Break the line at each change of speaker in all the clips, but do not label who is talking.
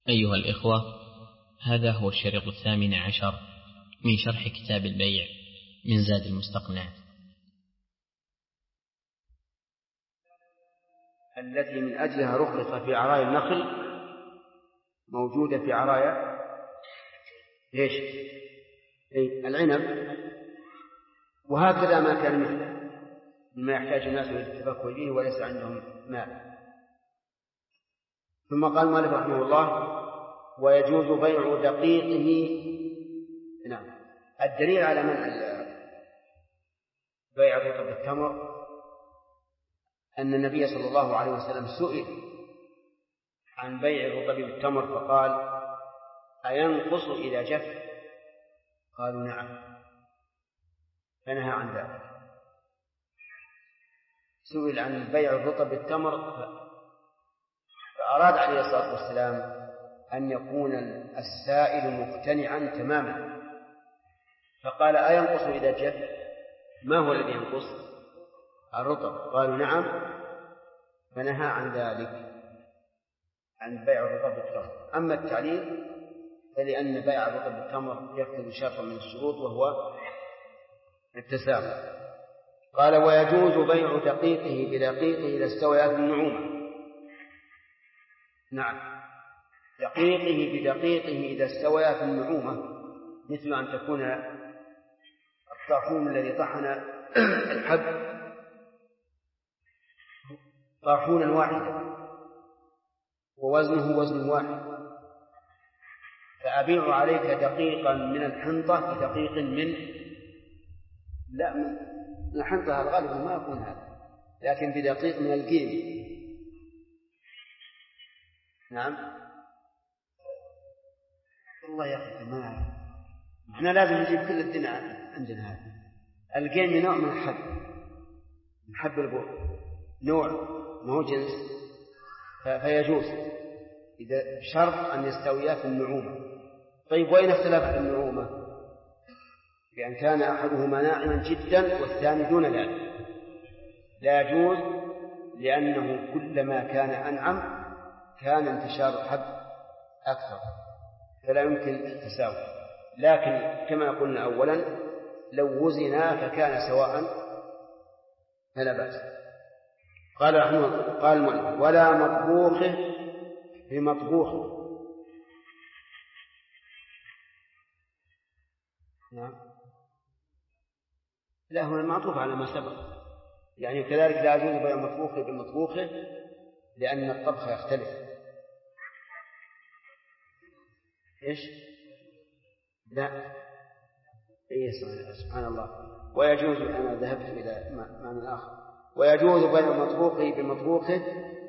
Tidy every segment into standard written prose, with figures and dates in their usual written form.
أيها الإخوة، هذا هو الشريط 18 من شرح كتاب البيع من زاد المستقنع،
التي من أجلها رخص في عرايا النخل موجودة في عرايا إيش؟ العنب. وهكذا ما كان مثله مما يحتاج الناس إلى التفكه إليه وليس عندهم مال. ثم قال مالك رحمه الله: ويجوز بيع دقيقه. نعم، الدليل على منع بيع رطب التمر أن النبي صلى الله عليه وسلم سئل عن بيع الرطب بالتمر فقال: أينقص إذا جف؟ قالوا: نعم، فنهى عن ذلك. سئل عن بيع الرطب بالتمر فأراد عليه الصلاة والسلام أن يكون السائل مقتنعا تماما، فقال: أينقص إذا جف؟ ما هو الذي ينقص؟ الرطب. قالوا: نعم، فنهى عن ذلك، عن بيع الرطب بالتمر. أما التعليل فلأن بيع الرطب بالتمر يقتضي شرطا من الشروط وهو التساوي. قال: ويجوز بيع دقيقه بدقيقه إذا استويت النعومة. نعم، دقيقه بدقيقه إذا استويت النعومة، مثل أن تكون الطاحون الذي طحن الحب طاحونا واحدا ووزنه وزن واحد، فأبيع عليك دقيقا من الحنطة بدقيق من الحنطة الغالب ما يكون هذا، لكن بدقيق من القيم. نعم، والله يا أخي ما احنا لازم نجيب كل الدنيا عندنا. هذا القيم نوع من الحب، من حب البر، نوع ما هو جنس، فيجوز إذا شرط أن يستويا في النعومة. طيب، وين اختلفت النعومة؟ بأن كان أحدهما ناعما جدا والثاني دون ذلك لا يجوز، لأنه كلما كان أنعم كان انتشار الحب أكثر، فلا يمكن التساوي. لكن كما قلنا أولا، لو وزنا فكان سواء فلا بأس. قال ولا مطبوخه بمطبوخه. نعم، لا، هو المعطوف على ما سبق، يعني كذلك لا يجوز بيع مطبوخه بمطبوخه لأن الطبخ يختلف. إيش؟ لا، سبحان الله. ويجوز، أنا ذهبت إلى معنى آخر، ويجوز بيع مطبوخه بمطبوخه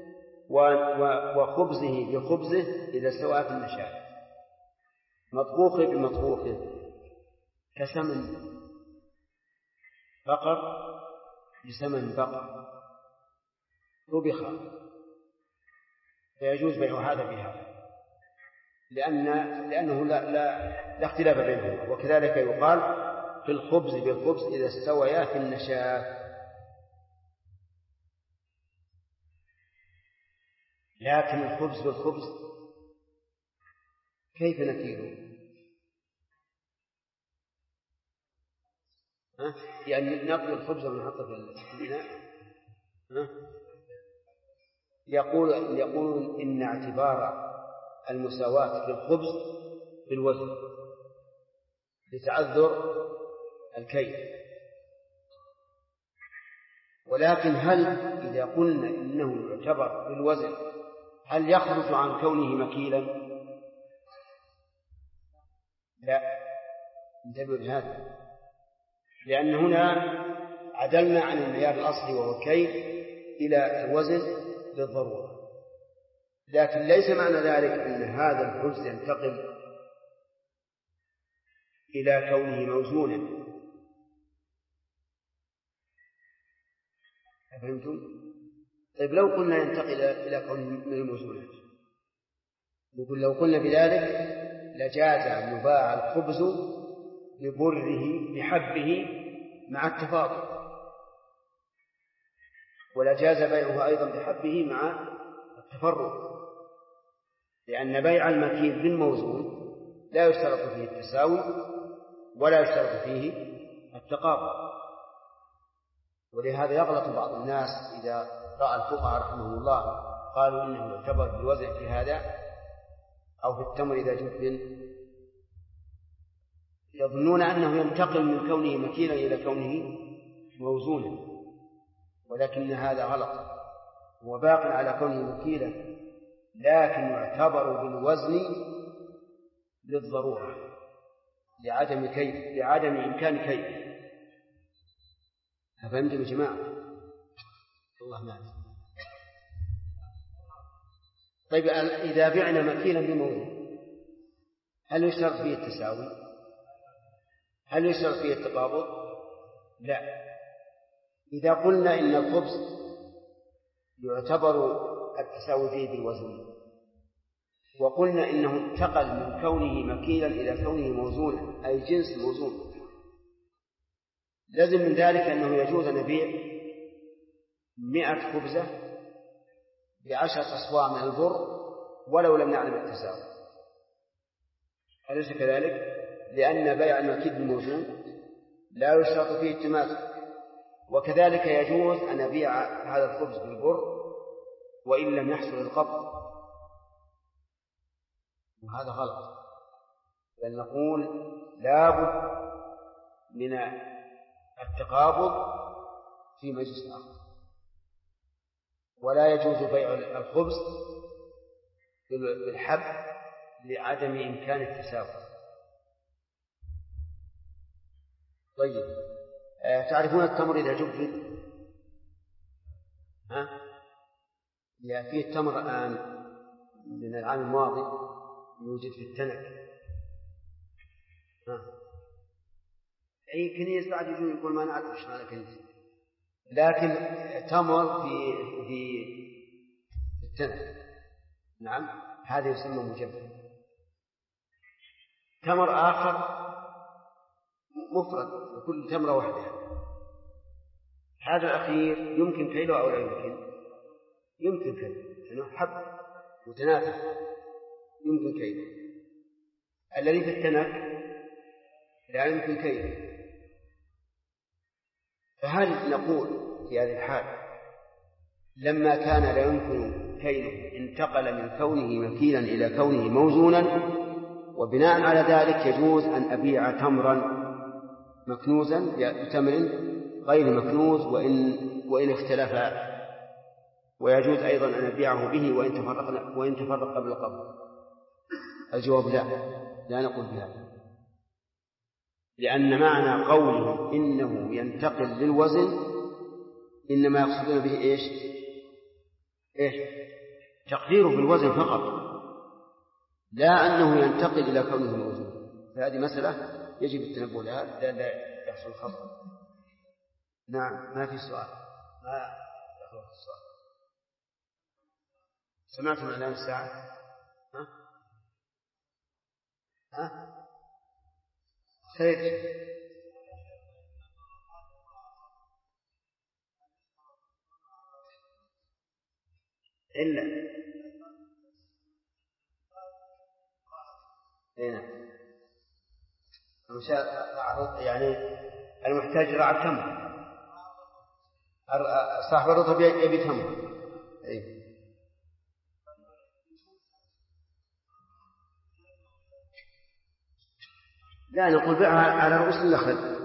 وخبزه بخبزه إذا استوى في النشاء. مطبوخه بمطبوخه كسمن بقر بسمن بقر طبخ، فيجوز بيع هذا بهذا، لأنه لا اختلاف بينهما. وكذلك يقال في الخبز بالخبز إذا استويا في النشاء. لكن الخبز بالخبز كيف نكيله؟ يعني نقضي الخبز ونحطه في الإناء. يقول إن اعتبار المساواة في الخبز بالوزن لتعذر الكيل. ولكن هل إذا قلنا إنه يعتبر بالوزن هل يخرج عن كونه مكيلا؟ لا، انتبهوا لهذا، لأن هنا عدلنا عن المعيار الأصلي وهو الكيل إلى الوزن بالضرورة. لكن ليس معنى ذلك أن هذا الخبز ينتقل إلى كونه موزونا. أفهمتم؟ طيب، لو قلنا ينتقل إلى كونه من الموزونات، نقول لو قلنا بذلك لجاز أن يباع الخبز ببره بحبه مع التفاضل، ولجاز بيعه أيضا بحبه مع التفرق، لأن بيع المكيل بالموزون لا يشترط فيه التساوي ولا يشترط فيه التقابل. ولهذا يغلط بعض الناس إذا رأى الفقهاء رحمهم الله قالوا إنه يعتبر بالوزن في هذا أو في التمر إذا جبن، يظنون أنه ينتقل من كونه مكيلا إلى كونه موزونا، ولكن هذا غلط، هو باق على كونه مكيلا لكن يعتبر بالوزن للضرورة لعدم إمكان كيف. أفهمتم يا جماعة؟ الله معك. طيب إذا بعنا مكيلا بموزون هل يشترط فيه التساوي؟ هل يشترط فيه التقابض؟ لا. إذا قلنا إن الخبز يعتبر التساوي فيه بالوزن وقلنا إنه انتقل من كونه مكيلا إلى كونه موزونا أي جنس موزون، لازم من ذلك أنه يجوز أن نبيع 100 خبزة ب10 أصواع من البر ولو لم نعلم التساوي، أليس كذلك؟ لأن بيع المكيل بالموزون لا يشترط فيه التماثل. وكذلك يجوز أن نبيع هذا الخبز بالبر وإن لم يحصل القبض، وهذا غلط، بل نقول لابد من التقابض في مجلس آخر، ولا يجوز بيع الخبز بالحب لعدم إمكان التساوي. طيب تعرفون التمر إذا جفد؟ فيه التمر الآن من العام الماضي يوجد في التنك، أي كنيس بعد يجون يقول ما نعرف إيش هذا كنيس، لكن تمر في التنك، نعم هذا يسمى مجفف. تمر آخر مفرد كل تمرة واحدة، هذا الأخير يمكن كيله أو لا يمكن؟ يمكن كيله لأنه حب متنافس يمكن كيله. الذي في التنك لا يمكن كيله. فهل نقول في هذه الحال لما كان لا يمكن كيله انتقل من كونه مكيلا إلى كونه موزونا، وبناء على ذلك يجوز أن أبيع تمرا مكنوزا بتمر غير مكنوز وإن اختلفا، ويجوز أيضا أن أبيعه به وإن تفرق قبل القبض؟ الجواب لا نقول بهذا، لأن معنى قوله إنه ينتقل للوزن إنما يقصدون به إيش؟ تقديره بالوزن فقط، لا أنه ينتقل إلى كونه موزون. فهذه مسألة يجب التنبه لها لا يحصل خطأ. نعم ما في سؤال، ما يخلق السؤال. سمعتم إعلان الساعة؟ خير. إلا هنا يعني المحتاج رعى التمر، صاحب الرطب يبي تمر. لا نقول بيعها على رؤوس النخل.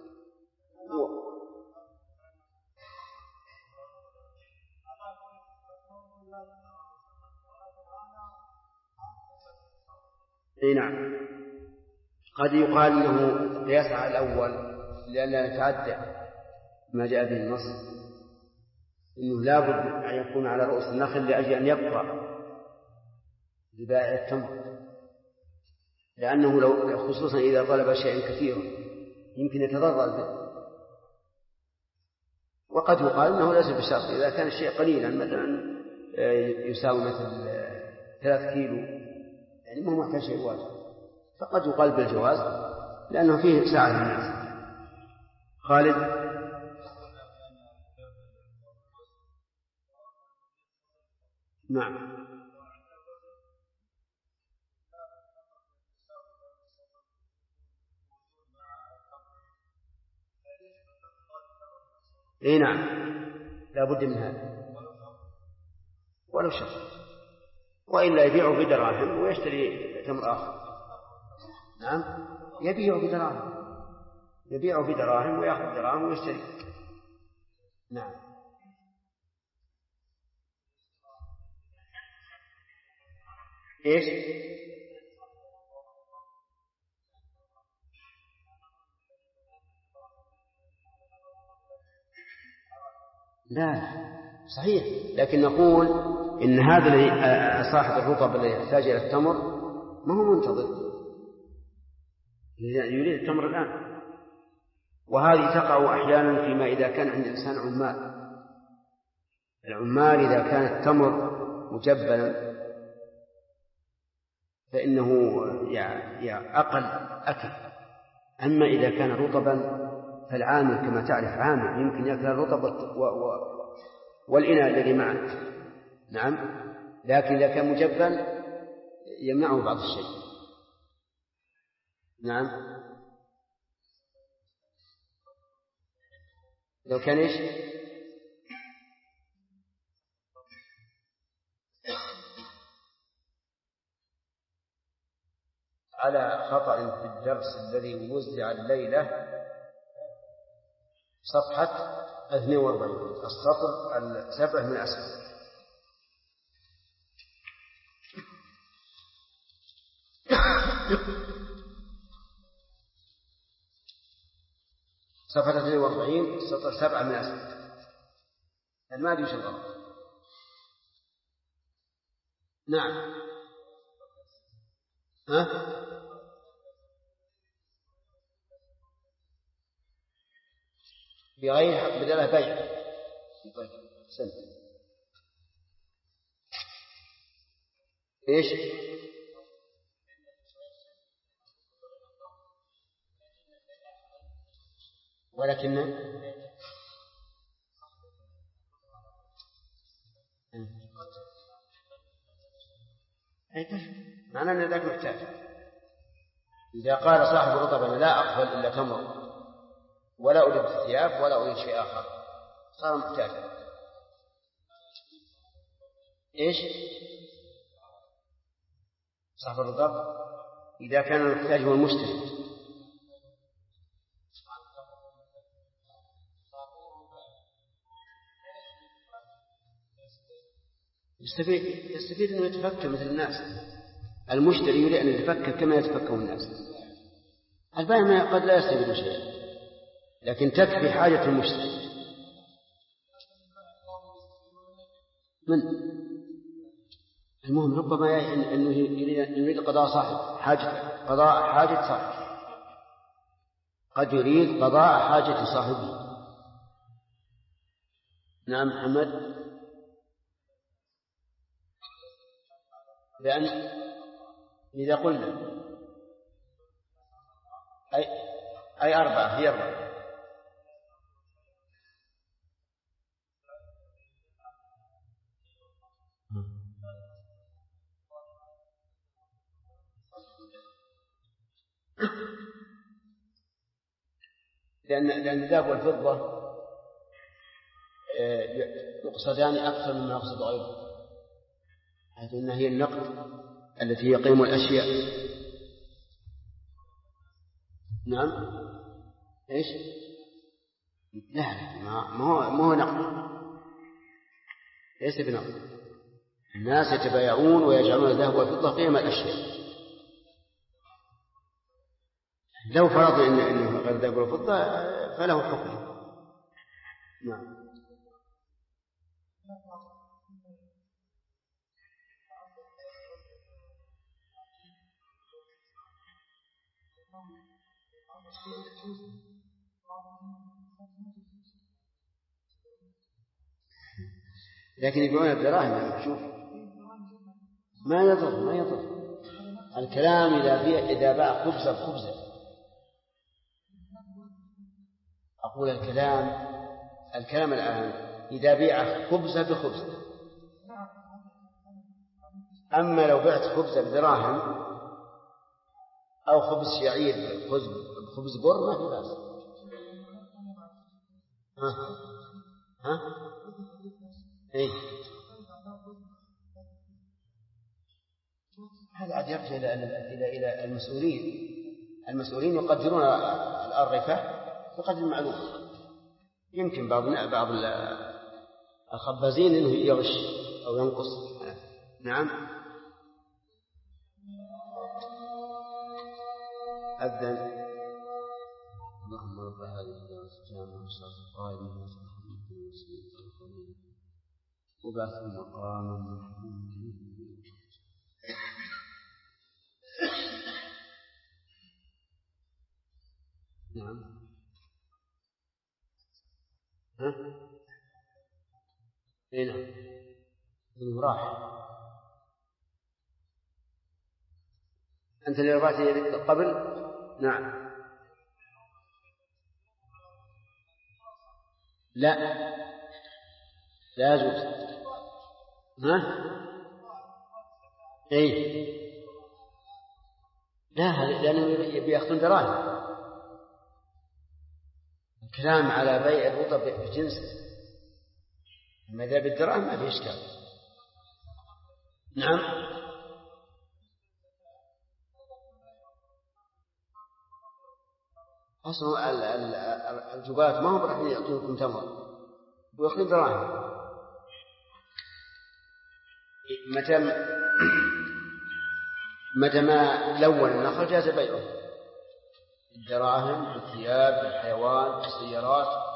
نعم قد يقال له قياس على الأول لئلا يتعدى ما جاء به النص، إنه لابد أن يكون على رؤوس النخل لأجل أن يبقى لبائع التمر، لأنه لو خصوصا إذا طلب شيئا كثيرا يمكن يتضرر به. وقد يقال إنه ليس بشرط، إذا كان الشيء قليلا مثلا يساوي مثل 3 كيلو يعني ما هو محتاج شيء واجب، فقد يقال بالجواز لأنه فيه ساعة للناس. خالد. نعم اي نعم، لا بد من هذا ولو شرط، وإلا يبيعه بدراهم ويشتري تمر آخر. نعم، يبيعه بدراهم ويأخذ دراهم ويشتري. نعم. إيش؟ لا صحيح، لكن نقول إن هذا الذي صاحب الرطب الذي يحتاج إلى التمر ما هو منتظر، يريد التمر الآن. وهذه تقع أحيانا فيما إذا كان عند الإنسان العمال إذا كان التمر مجبلا فإنه أقل أكل. أما إذا كان رطبا فالعامل كما تعرف عامل يمكن يأكل الرطب والإناء الذي معه. نعم، لكن إذا كان مجبل يمنعه بعض الشيء. نعم، لو كان إيش؟ على خطأ في الدرس الذي وزع الليلة صفحة 42 السطر 7 من أسفل. صفحة 42 سطر 7 من أسفل. ما أدري وش الغلط. نعم. بغير حق بدله بيع. سنت. إيش؟ ولكن معناه أن ذاك محتاج. إذا قال صاحب الرطب أنا لا أقبل إلا تمر ولا أريد الثياب ولا أريد شيء آخر صار محتاجا. إيش؟ صاحب الرطب إذا كان المحتاج هو المشتري يستفيد أنه يتفكر مثل الناس. المشتري يريد أن يتفكر كما يتفكر الناس. البائع قد لا يستفيد شيئا لكن تكفي حاجة المشتري. المهم ربما أنه يريد قضاء صاحب قضاء حاجة صاحب، قد يريد قضاء حاجة صاحبه. نعم محمد. لأن إذا قلنا أي 4 هي 4 لأن الذهب والفضة يقصدان أكثر مما يقصد غيره، حيث أنها هي النقد التي يقيم الأشياء. نعم. إيش؟ لا ما هو نقد، ليس بنقد. الناس يتبايعون ويجعلون الذهب والفضة قيم الأشياء. لو فرضنا أنه غير الذهب والفضة فله حكم. نعم. لكن يبيعون الدراهم. شوف ما يضر الكلام إذا باع خبزة بخبزة. أقول الكلام الآن إذا بيع خبزة بخبزة. أما لو بعت خبزة بدراهم أو خبز شعير خبز بر ما في بأس. ها؟ إيه؟ هذا عاد يرجع إلى المسؤولين يقدرون الأرفة بقدر المعلوم. يمكن بعض الخبازين إنه يغش أو ينقص. نعم. أذن. اللهم رب هذه الدعوة الجامعة والصلاة القائمة محمد وسلم وبعث مقاما محمودا. نعم. ها؟ هنا إنه راح. أنت اللي رفعت يدك قبل. نعم. لا يجوز. ها؟ إيه؟ لا، لأنه بيأخذون دراهم. الكلام على بيع الرطب بجنسه، أما إذا بالدراهم ما في إشكال. نعم. أصلا الجبات ما هم راح يعطونكم تمر ويأخذون دراهم. متى ما لون النخل جاز بيعه، الدراهم، الثياب، الحيوان، السيارات.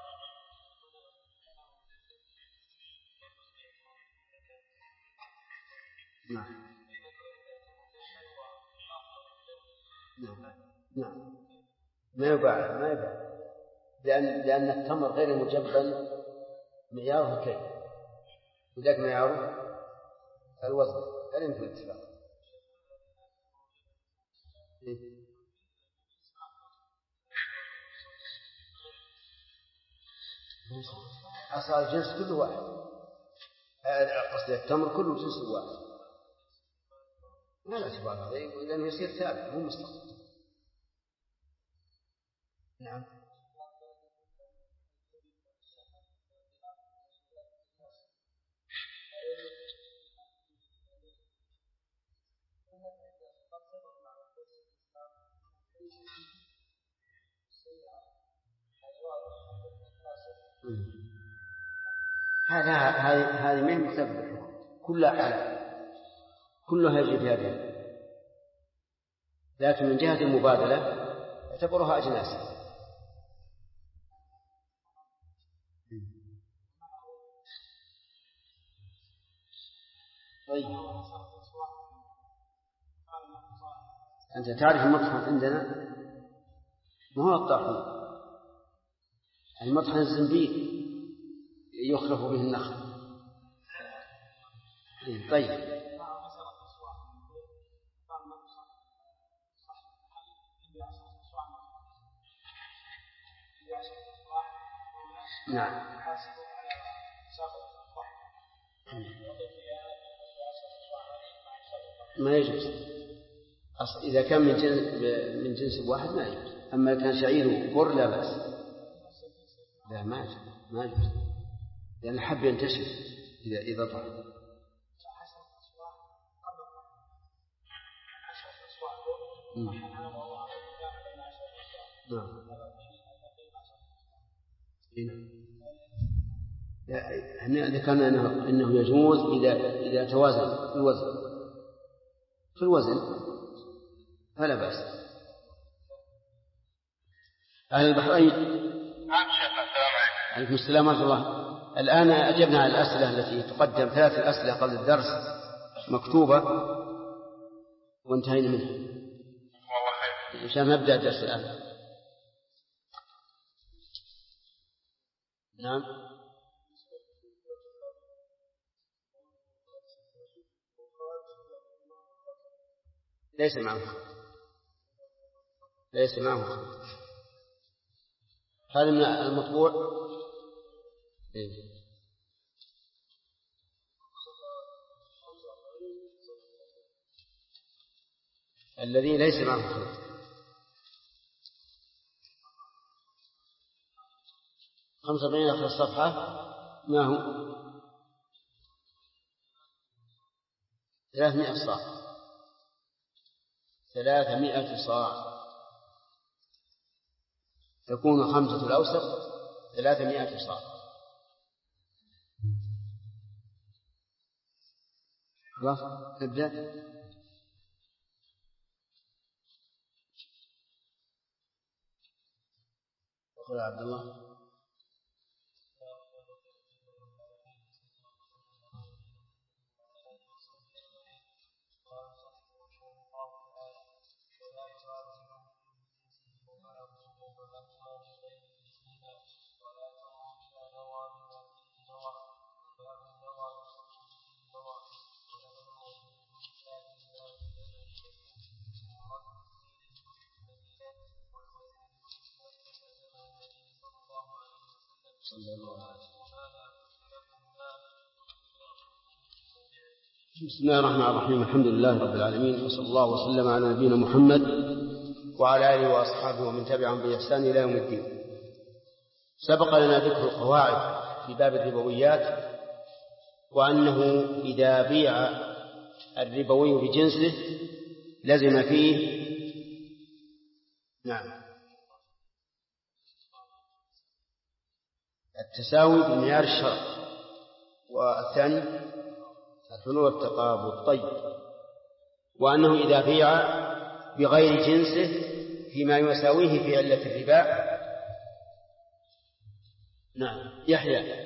نعم. ما يباع لأن التمر غير مجبل معياره الكيل، وذاك معياره الوزن. هل يمكن الاتفاق؟ أصل الجنس كله واحد، قصدي التمر كله جنس واحد، ما لا اعتبار هذا، لأنه يصير ثابت مو مستقل. نعم. هذه ما هي مختلفة، كلها حلال، كلها يجري في هذه، لكن من جهة المبادلة اعتبرها أجناس. طيب أنت تعرف المطحن عندنا ما هو الطاحون، المطحن الزنبيل يخلف به النخل. طيب نعم. ما يجوز إذا كان من جنس واحد ما يجوز، أما كان شعير بر لا بأس. لا ما يجوز لأن الحب ينتشر إذا طحن. هنا ذكرنا أنه يجوز إذا توازن في الوزن فلا بأس. أهل البحرين.
نعم شيخنا. السلام عليكم.
عليكم السلام ورحمة الله. الآن أجبنا على الأسئلة التي تقدم، 3 أسئلة قبل الدرس مكتوبة وانتهينا منها.
والله خير.
عشان نبدأ الدرس الآن. نعم. ليس معه خط. هذا من المطبوع. الذي ليس معه خط 45 آخر الصفحة. ما هو 300 صاع. 300 صاع تكون 5 الأوسط 300 صاع. خلاص نبدأ. قل عبد الله. بسم الله الرحمن الرحيم. الحمد لله رب العالمين، وصلى الله وسلم على نبينا محمد وعلى آله وأصحابه ومن تبعهم بإحسان إلى يوم الدين. سبق لنا ذكر القواعد في باب الربويات، وأنه إذا بيع الربوي بجنسه لزم فيه التساوي بالمعيار الشرعي، والثاني الحلول والتقابض. طيب، وأنه إذا بيع بغير جنسه فيما يساويه في علة الربا. نعم يحيى.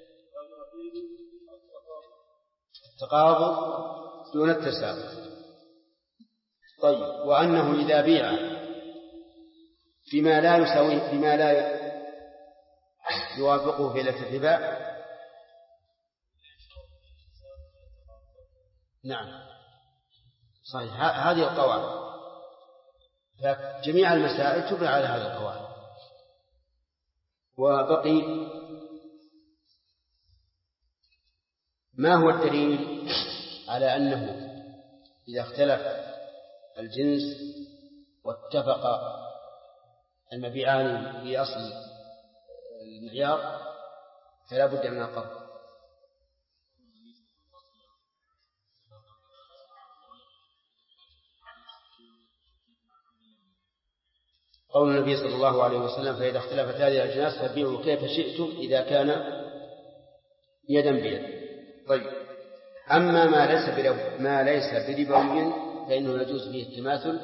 التقابض دون التساوي. طيب، وأنه إذا بيع فيما لا يساويه فيما لا يوافقه في علة الربا. نعم صحيح، هذه القواعد، فجميع المسائل تبنى على هذه القواعد. وبقي ما هو الدليل على أنه إذا اختلف الجنس واتفق المبيعان في أصل المعيار فلا بد من القبض؟ قول النبي صلى الله عليه وسلم: فإذا اختلفت هذه الأجناس فبيعوا كيف شئتم إذا كان يدا بيد. طيب، أما ما ليس بربوي فإنه يجوز فيه التماثل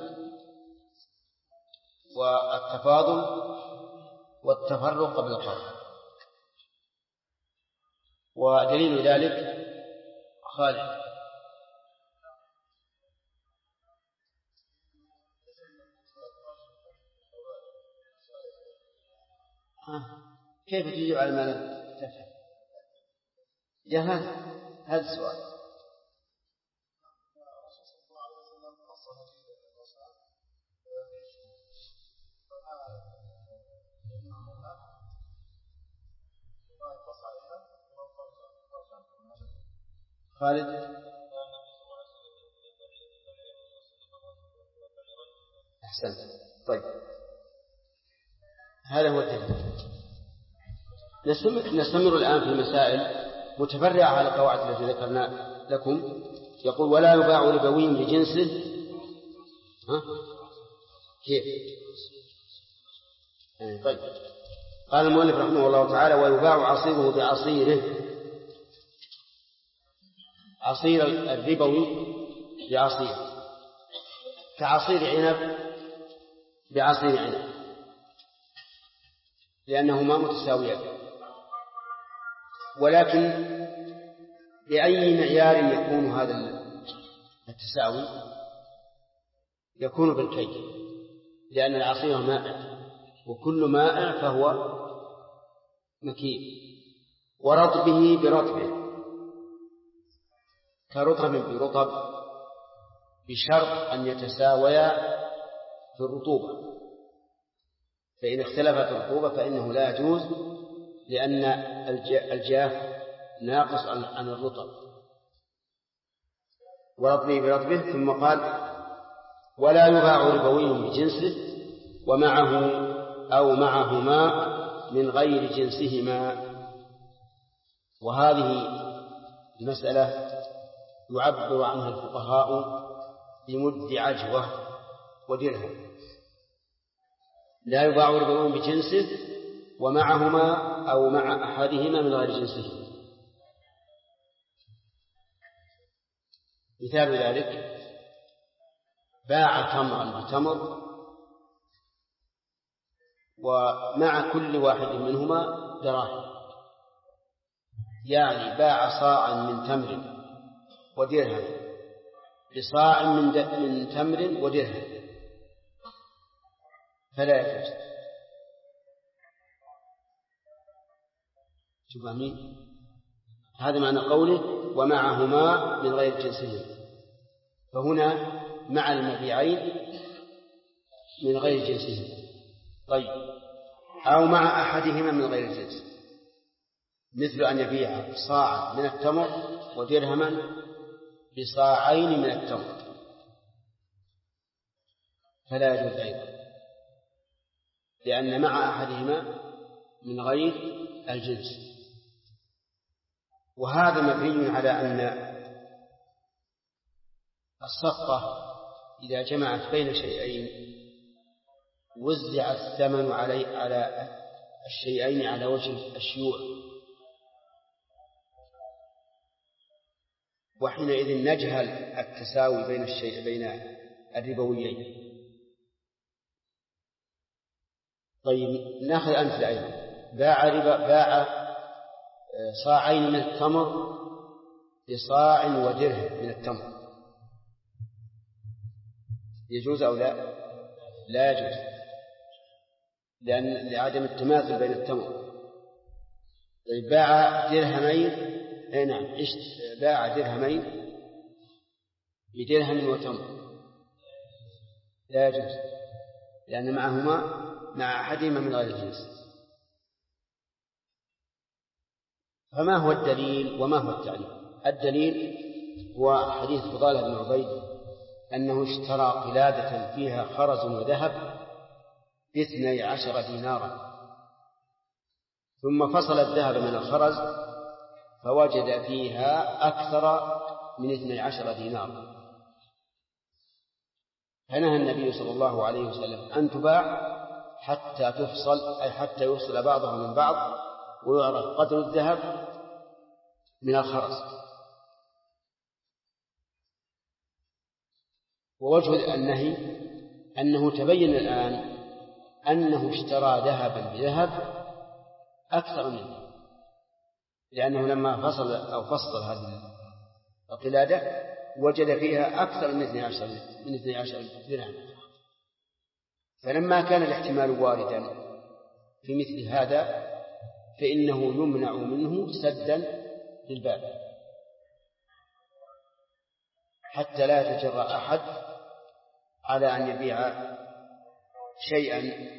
والتفاضل والتفرق بالقرض. ودليل ذلك خالد. كيف تجيب على ما لم تفهم؟ يا هذا السؤال. خالد أحسنت. طيب، هذا هو الدليل. نستمر الآن في المسائل متفرعة على القواعد التي ذكرنا لكم. يقول: ولا يباع ربوي بجنسه. كيف؟ طيب، قال المؤلف رحمه الله تعالى: ويباع عصيره بعصيره. عصير الربوي بعصير، كعصير عنب بعصير عنب، لأنهما متساويان. ولكن بأي معيار يكون هذا التساوي؟ يكون بالكيل، لأن العصير مائع، وكل مائع فهو مكيل. ورطبه برطبه، كرطب برطب، بشرط أن يتساويا في الرطوبة. فإن اختلفت الرطوبة فإنه لا يجوز، لأن الجاف ناقص عن الرطب. ورطبه برطبه. ثم قال: ولا يباع ربوي بجنسه ومعه أو معهما من غير جنسهما. وهذه المسألة يعبر عنها الفقهاء بمد عجوة ودرهم، لا يباع ربوان بجنسه ومعهما أو مع أحدهما من غير جنسه. مثال ذلك باع تمرا بتمر ومع كل واحد منهما دراهم، يعني باع صاعا من تمر ودرهم بصاع من تمر ودرهم، فلا يجوز. تفهمين؟ هذا معنى قوله ومعهما من غير جنسهم، فهنا مع المبيعين من غير جنسهم. طيب، أو مع أحدهما من غير الجنس، مثل أن يبيع صاعا من التمر ودرهما بصاعين من التمر، فلا يجوز أيضا، لأن مع أحدهما من غير الجنس. وهذا مبني على أن الصفقة إذا جمعت بين شيئين وزع الثمن على الشيئين على وجه الشيوع، وحينئذ نجهل التساوي بين الربويين. طيب، نأخذ أمثلة أيضا. باع صاعين من التمر بصاع ودرهم من التمر، يجوز أو لا؟ لا يجوز، لعدم التماثل بين التمر. طيب، باع درهمين، باع درهمين بدرهم وتمر، لا يجوز، لأن معهما مع أحدهما من غير الجنس. فما هو الدليل وما هو التعليل؟ الدليل هو حديث فضالة بن عبيد أنه اشترى قلادة فيها خرز وذهب ب12 دينارا، ثم فصل الذهب من الخرز فوجد فيها أكثر من 12 دينارا، فنهى النبي صلى الله عليه وسلم أن تباع حتى تفصل، أي حتى يفصل بعضها من بعض ويعرف قدر الذهب من الخرز. ووجه النهي أنه تبين الآن أنه اشترى ذهبا بذهب أكثر منه، لأنه لما فصل هذه القلادة وجد فيها أكثر من 12 درهم. فلما كان الاحتمال واردا في مثل هذا فإنه يمنع منه سدا للباب، حتى لا يتجرأ أحد على أن يبيع شيئا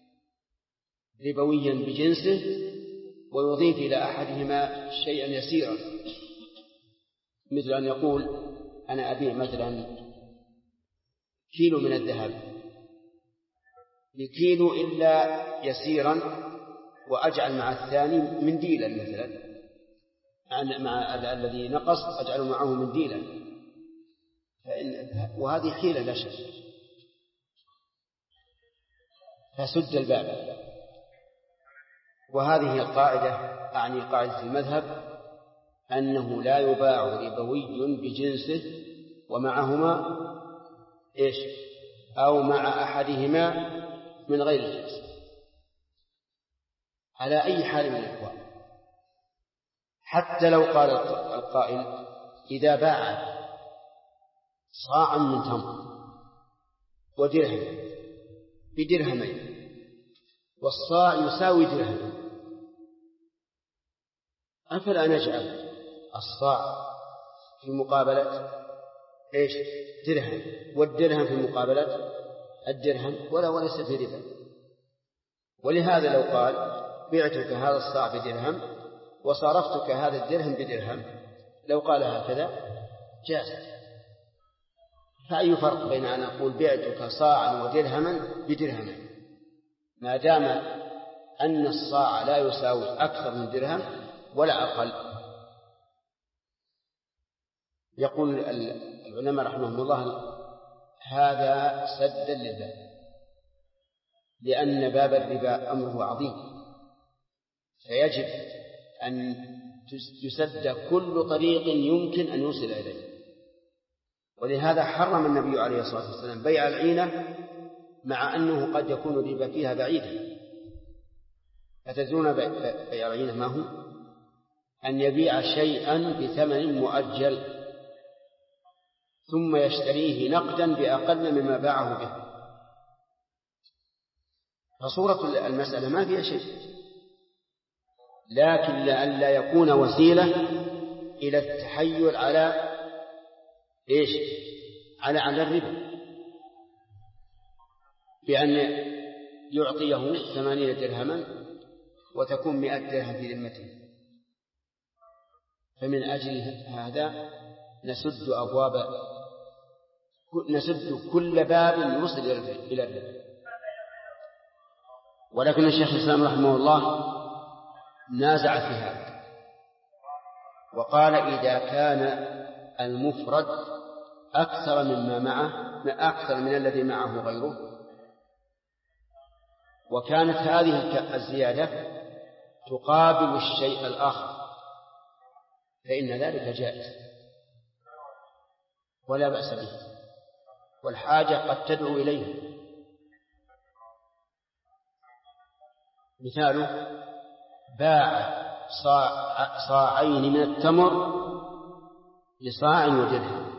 ربويا بجنسه ويضيف إلى أحدهما شيئا يسيرا، مثل أن يقول أنا أبيع مثلا كيلو من الذهب بكيلو إلا يسيرا وأجعل مع الثاني منديلا مثلا، مع الذي نقص أجعل معه منديلا، وهذه حيلة لا شك، فسد الباب. وهذه القاعدة أعني قاعدة المذهب أنه لا يباع ربوي بجنسه ومعهما أو مع أحدهما من غير الجنس على أي حال من الأحوال. حتى لو قال القائل إذا باع صاعا من تمر ودرهم بدرهمين والصاع يساوي درهم، أفلا نجعل الصاع في مقابلة درهم والدرهم في مقابلة الدرهم وليس في ربا؟ ولهذا لو قال بعتك هذا الصاع بدرهم وصرفتك هذا الدرهم بدرهم، لو قال هكذا جاز. فأي فرق بين أن أقول بعتك صاعا ودرهما بدرهم ما دام أن الصاع لا يساوي أكثر من درهم ولا أقل؟ يقول العلماء رحمهم الله هذا سدا للباب، لأن باب الربا أمره عظيم، فيجب أن يسد كل طريق يمكن أن يوصل إليه. ولهذا حرم النبي عليه الصلاة والسلام بيع العينة، مع أنه قد يكون الربا فيها بعيدا. أتدرون بيع العينة ما هو؟ أن يبيع شيئا بثمن مؤجل ثم يشتريه نقدا بأقل مما باعه به. فصورة المسألة ما فيها شيء، لكن لئلا يكون وسيلة إلى التحيل على إيش؟ على الربا، بأن يعطيه 8 درهما وتكون 100 درهم في ذمته. فمن أجل هذا نسد كل باب يوصل إلى الربا. ولكن الشيخ الإسلام رحمه الله نازع في هذا وقال إذا كان المفرد أكثر من الذي معه غيره، وكانت هذه الزيادة تقابل الشيء الآخر، فإن ذلك جائز ولا بأس به، والحاجة قد تدعو إليه. مثاله باع صاعين من التمر بصاع ودرهم،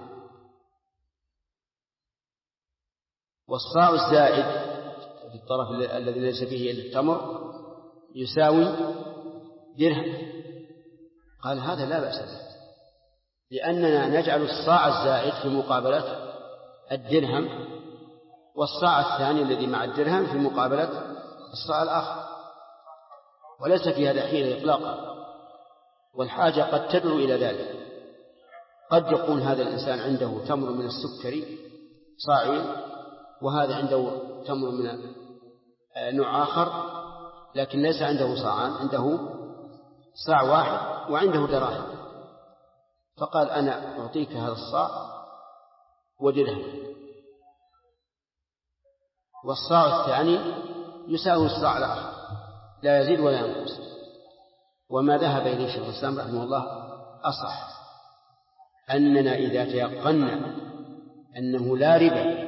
والصاع الزائد في الطرف الذي ليس فيه إلا التمر يساوي درهم. قال هذا لا بأس به، لأننا نجعل الصاع الزائد في مقابلة الدرهم، والصاع الثاني الذي مع الدرهم في مقابلة الصاع الآخر، وليس في هذا حيلة إطلاقا، والحاجة قد تدعو إلى ذلك. قد يكون هذا الإنسان عنده تمر من السكري صاعين، وهذا عنده تمر من نوع آخر، لكن ليس عنده صاعان، عنده صاع واحد وعنده دراهم، فقال أنا أعطيك هذا الصاع ودرهم، والصاع الثاني يساوي الصاع الآخر لا يزيد ولا ينقص. وما ذهب إليه شيخ الإسلام رحمه الله أصح، أننا إذا تيقنا أنه لا ربا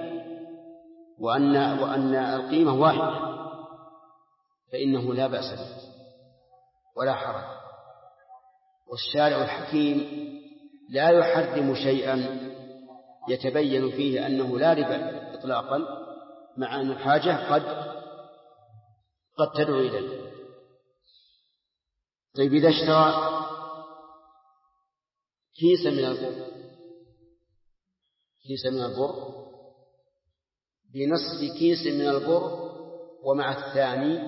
وأن القيمة واحدة فإنه لا بأس به ولا حرج. والشارع الحكيم لا يحرم شيئا يتبين فيه أنه لا ربا إطلاقا، مع أن الحاجة قد تدعو إليه. طيب إذا اشترى كيسا من البر بنصف كيس من البر ومع الثاني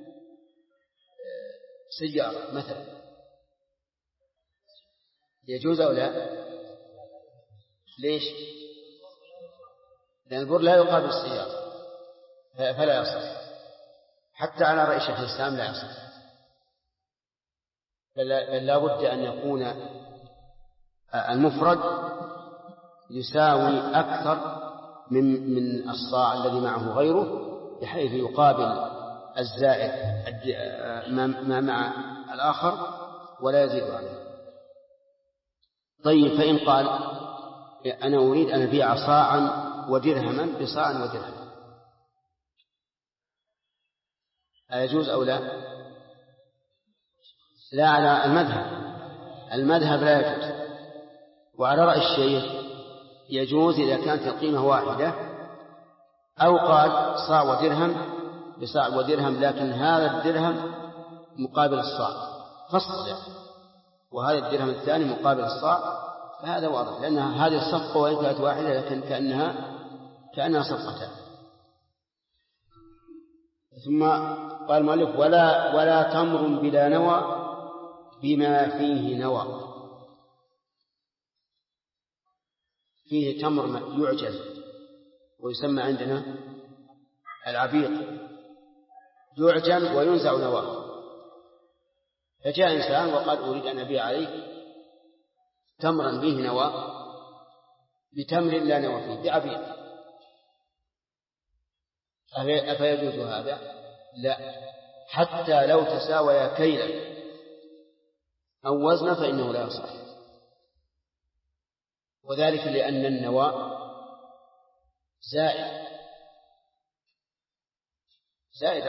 سيارة مثلا، يجوز أو لا؟ ليش؟ لأن البر لا يقابل السيارة فلا يصح، حتى على رأي شيخ الإسلام لا يصح، بل لا بد أن يكون المفرد يساوي أكثر من الصاع الذي معه غيره، بحيث يقابل الزائد ما مع الآخر ولا يزيد عنه. طيب فإن قال أنا أريد أن أبيع صاعا ودرهما بصاع ودرهم، أيجوز أو لا؟ لا، على المذهب لا يجوز، وعلى رأي الشيخ يجوز إذا كانت القيمة واحدة، أو قال صاع ودرهم بصاع ودرهم، لكن هذا الدرهم مقابل الصاع فصل، وهذا الدرهم الثاني مقابل الصاع، فهذا واضح، لأن هذه الصفقة وإن كانت واحدة لكن كأنها صفقتان. ثم قال المؤلف ولا تمر بلا نوى بما فيه نوى. فيه تمر يعجن ويسمى عندنا العبيط، يعجن وينزع نواه. فجاء إنسان وقال أريد أن أبيع عليك تمرا به نوى بتمر لا نوى فيه بعبيط، أفيجوز هذا؟ لا، حتى لو تساويا كيلا أو وزنا فإنه لا يصح، وذلك لأن النوى زائد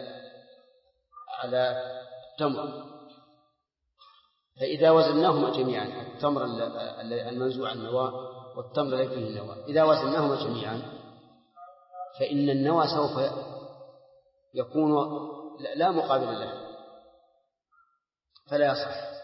على التمر، فإذا وزناهما جميعا، التمر المنزوع النوى والتمر الذي فيه النوى، إذا وزناهما جميعا فإن النوى سوف يكون لا مقابل له، فلا يصح.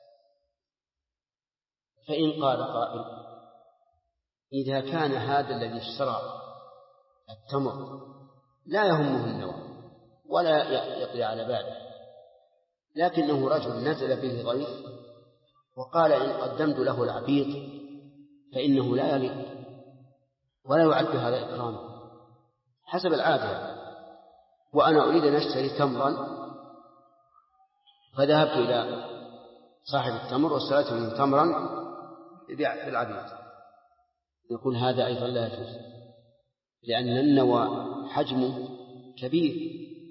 فإن قال قائل: إذا كان هذا الذي اشترى التمر لا يهمه النوى ولا يقضي على باله، لكنه رجل نزل به غيث وقال إن قدمت له العبيط فإنه لا يليق ولا يعد هذا إكراما حسب العادة، وأنا أريد أن أشتري تمرا، فذهبت إلى صاحب التمر واشتريت منه تمرا بالعبيط، يقول هذا أيضا لا يجوز، لأن النوى حجمه كبير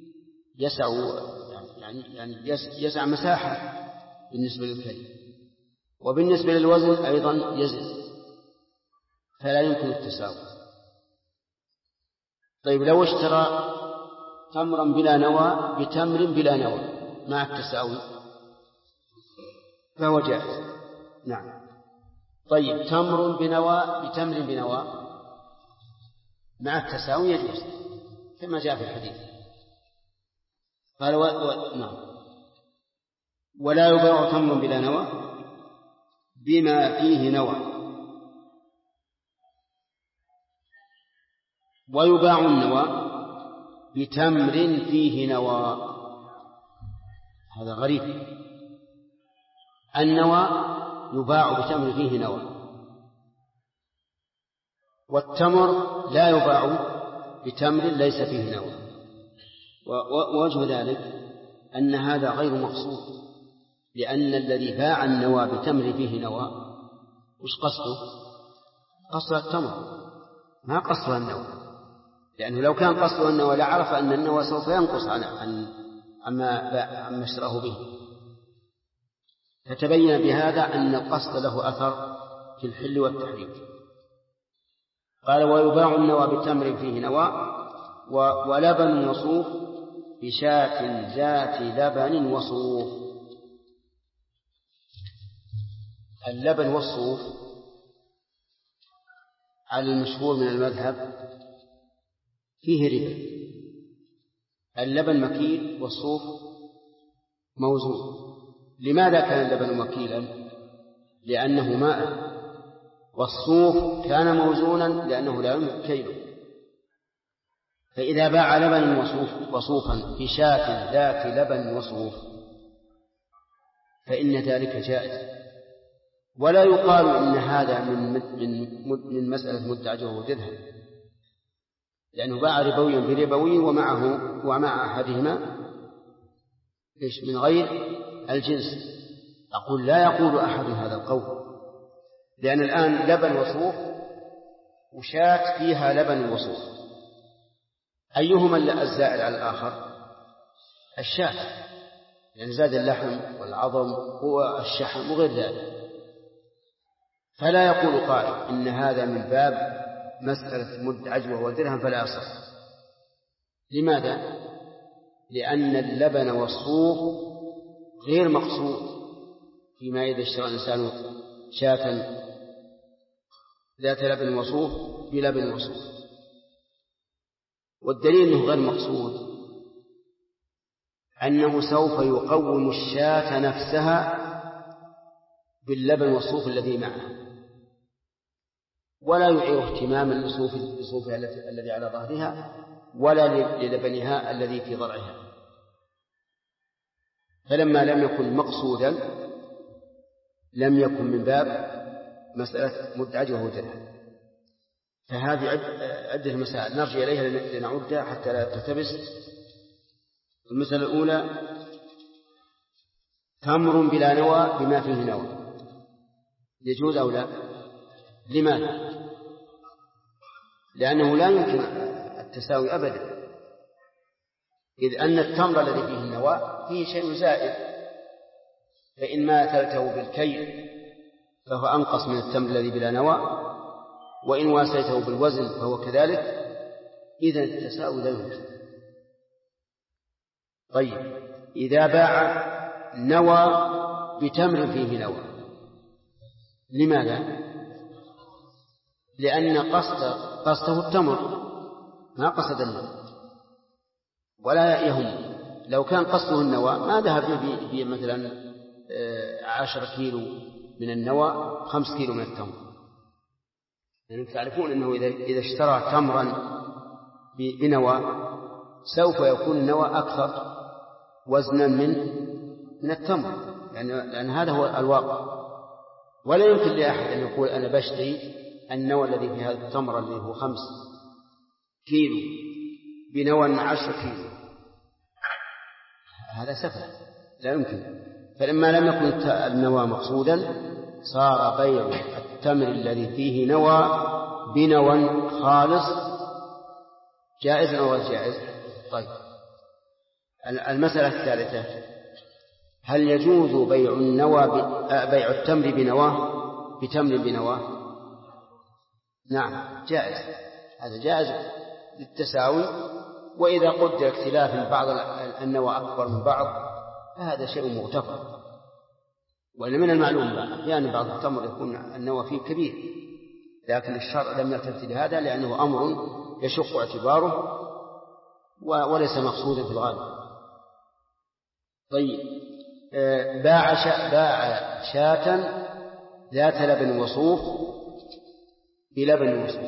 يسع مساحة بالنسبة للكيل، وبالنسبة للوزن أيضا يزن، فلا يمكن التساوي. طيب لو اشترى تمرا بلا نوى بتمر بلا نوى مع التساوي فهو جائز. نعم. طيب تمر بنوى بتمر بنوى مع التساوي يجوز كما جاء في الحديث. قال نعم. ولا يباع تمر بلا نوى بما فيه نوى، ويباع النوى بتمر فيه نوى. هذا غريب، النوى يباع بتمر فيه نوى، والتمر لا يباع بتمر ليس فيه نوى. ووجه ذلك أن هذا غير مقصود، لأن الذي باع النوى بتمر فيه نوى وش قصده؟ قصد التمر ما قصد النوى، لأنه لو كان قصده النوى لعرف أن النوى سوف ينقص عما اشتراه به، فتبين بهذا أن القصد له أثر في الحل والتحريم. قال ويباع النوى بتمر فيه نوى ولبن وصوف بشاة ذات لبن وصوف. اللبن والصوف على المشهور من المذهب فيه ربا، اللبن مكيل والصوف موزون. لماذا كان اللبن مكيلا؟ لأنه ماء، والصوف كان موزونا لأنه لا يمكن كيله. فإذا باع لبن وصوفا بشاة ذات لبن وصوف فإن ذلك جائز، ولا يقال إن هذا من مسألة مدعجة ودرهم، لأنه باع ربويا بربوي ومع أحدهما من غير الجنس. أقول لا يقول أحد هذا القول، لأن الآن لبن وصوف وشاة فيها لبن وصوف، أيهما الزائد على الآخر؟ الشاة، لأن زاد اللحم والعظم هو الشحم وغير ذلك. فلا يقول قائل إن هذا من باب مسألة مد عجوة ودرهم فلا يصح. لماذا؟ لأن اللبن والصوف غير مقصود فيما إذا اشترى الإنسان شاة ذات لبن وصوف بلبن وصوف، والدليل أنه غير مقصود أنه سوف يقوم الشاة نفسها باللبن والصوف الذي معها، ولا يعير اهتماما لصوفها الذي على ظهرها ولا للبنها الذي في ضرعها. فلما لم يكن مقصودا لم يكن من باب مسألة مدعج وهو درهم. فهذه عدة مسائل نرجع إليها لنعودها حتى لا تلتبس. المسألة الأولى تمر بلا نوى بما فيه نوى، يجوز أو لا؟ لماذا؟ لأنه لا يمكن التساوي أبدا، إذ أن التمر الذي فيه النواء فيه شيء زائد، فإن ماثلته بالكيل فهو أنقص من التمر الذي بلا نواء، وإن واسيته بالوزن فهو كذلك، إذن التساوي لا يمكن. طيب إذا باع نوى بتمر فيه نوى، لماذا؟ لأن قصده التمر ما قصد النوى، ولا يهم. لو كان قصده النوى ما ذهب مثلا 10 كيلو من النوى 5 كيلو من التمر، يعني تعرفون أنه إذا اشترى تمرا بنوى سوف يكون النوى أكثر وزنا من التمر، لأن هذا هو الواقع. ولا يمكن لأحد أن يقول أنا بشتري النوى الذي في هذا التمر الذي هو 5 كيلو بنوى 10 كيلو، هذا سفه لا يمكن. فلما لم يكن النوى مقصودا صار بيع التمر الذي فيه نوى بنوى خالص جائز أو غير جائز. طيب المسألة الثالثة، هل يجوز بيع التمر بتمر بنواه؟ نعم جائز، هذا جائز للتساوي، وإذا قدر اختلاف بعض النوى أكبر من بعض فهذا شيء مغتفر. وإن من المعلوم أحيانا بعض التمر يكون النوى فيه كبير، لكن الشرع لم يلتفت لهذا لأنه أمر يشق اعتباره وليس مقصودا في الغالب. طيب باع شاة ذات لبن وصوف بلبن وصوف،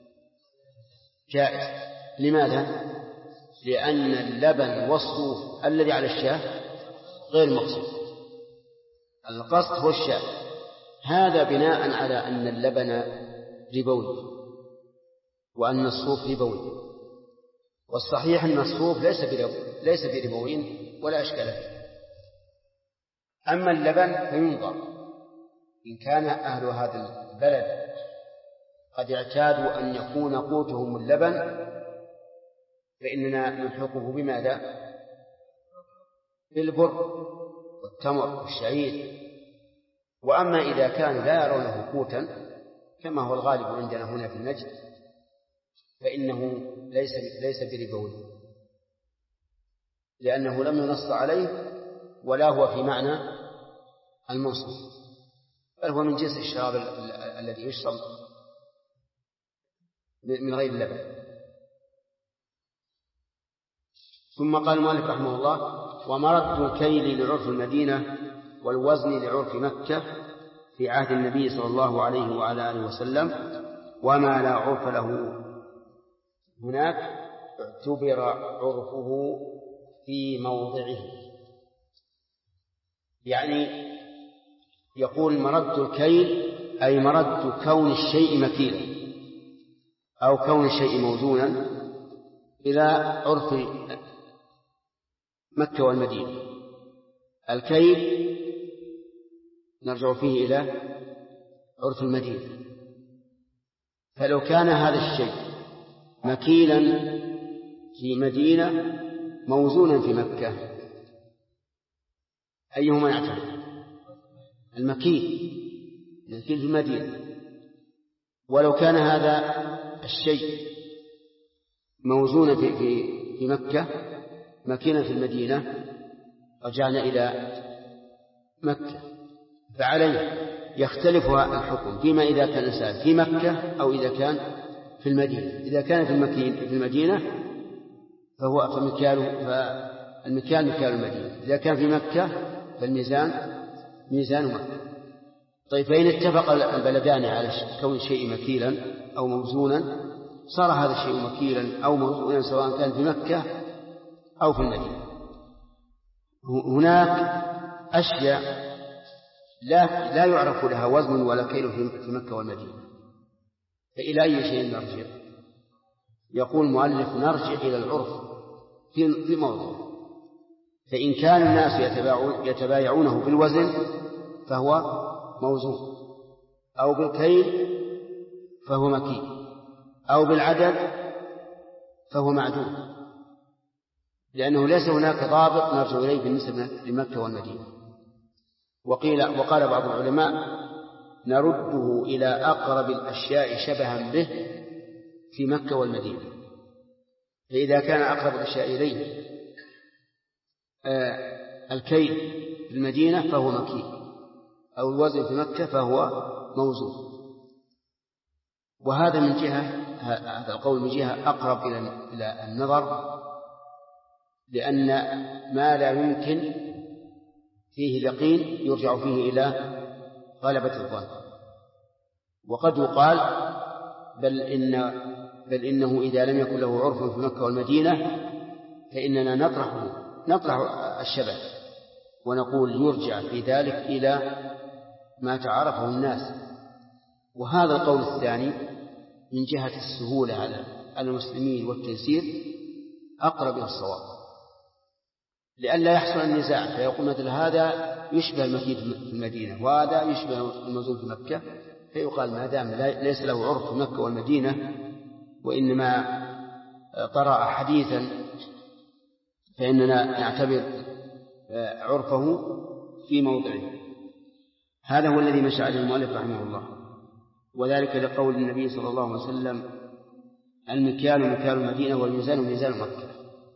جائز. لماذا؟ لأن اللبن والصوف الذي على الشاة غير مقصود، القصد هو الشاة. هذا بناء على أن اللبن ربوي وأن الصوف ربوي، والصحيح أن الصوف ليس بربوي ولا أشكال فيه. أما اللبن فينظر، إن كان أهل هذا البلد قد اعتادوا أن يكون قوتهم اللبن فإننا نلحقه بماذا؟ بالبر والتمر والشعير. وأما إذا كانوا لا يرونه قوتا كما هو الغالب عندنا هنا في نجد فإنه ليس بربوي، لأنه لم ينص عليه ولا هو في معنى المنصوص، بل هو من جنس الشراب الذي يشرب من غير اللبن. ثم قال المؤلف رحمه الله: ومرد الكيل لعرف المدينة والوزن لعرف مكة في عهد النبي صلى الله عليه وعلى آله وسلم، وما لا عرف له هناك اعتبر عرفه في موضعه. يعني يقول مرد الكيل أي مرد كون الشيء مكيلا أو كون الشيء موزونا إلى عرف مكة والمدينة. الكيل نرجع فيه إلى عرف المدينة، فلو كان هذا الشيء مكيلا في مدينة موزونا في مكة أيهما يعتبر؟ المكيل في المدينة. ولو كان هذا الشيء موزونا في مكة مكينا في المدينة رجعنا إلى مكة، فعليه يختلف الحكم فيما إذا كان الإنسان في مكة أو إذا كان في المدينة. إذا كان في المدينة فالمكيال مكيال المدينة، إذا كان في مكة فالميزان ميزان مكة. طيب فإن اتفق البلدان على كون شيء مكيلا أو موزونا صار هذا الشيء مكيلا أو موزونا سواء كان في مكة أو في المدينة. هناك أشياء لا يعرف لها وزن ولا كيل في مكة والمدينة، فإلى أي شيء نرجع؟ يقول المؤلف نرجع إلى العرف في موضع. فإن كان الناس يتبايعونه بالوزن فهو موزون، أو بالكيل فهو مكيل، أو بالعدد فهو معدود، لأنه ليس هناك ضابط نرجع إليه بالنسبة لمكة والمدينة. وقال بعض العلماء نرده إلى أقرب الأشياء شبها به في مكة والمدينة، فإذا كان أقرب الأشياء إليه الكيل في المدينة فهو مكيل، أو الوزن في مكة فهو موزون. وهذا من جهة، هذا القول من جهة أقرب إلى النظر، لأن ما لا يمكن فيه يقين يرجع فيه إلى غلبة الظن. وقد يقال بل إنه إذا لم يكن له عرف في مكة والمدينة فإننا نطرح الشبه ونقول يرجع في ذلك إلى ما تعرفه الناس. وهذا القول الثاني من جهة السهولة على المسلمين والتيسير أقرب إلى الصواب، لئلا يحصل النزاع فيقول مثل هذا يشبه المكيد في المدينة وهذا يشبه الموزون في مكة، فيقال ما دام ليس له عرف في مكة والمدينة وإنما طرأ حديثا فإننا نعتبر عرفه في موضعه. هذا هو الذي مشى عليه المؤلف رحمه الله، وذلك لقول النبي صلى الله عليه وسلم المكيال مكيال المدينة والميزان ميزان مكة.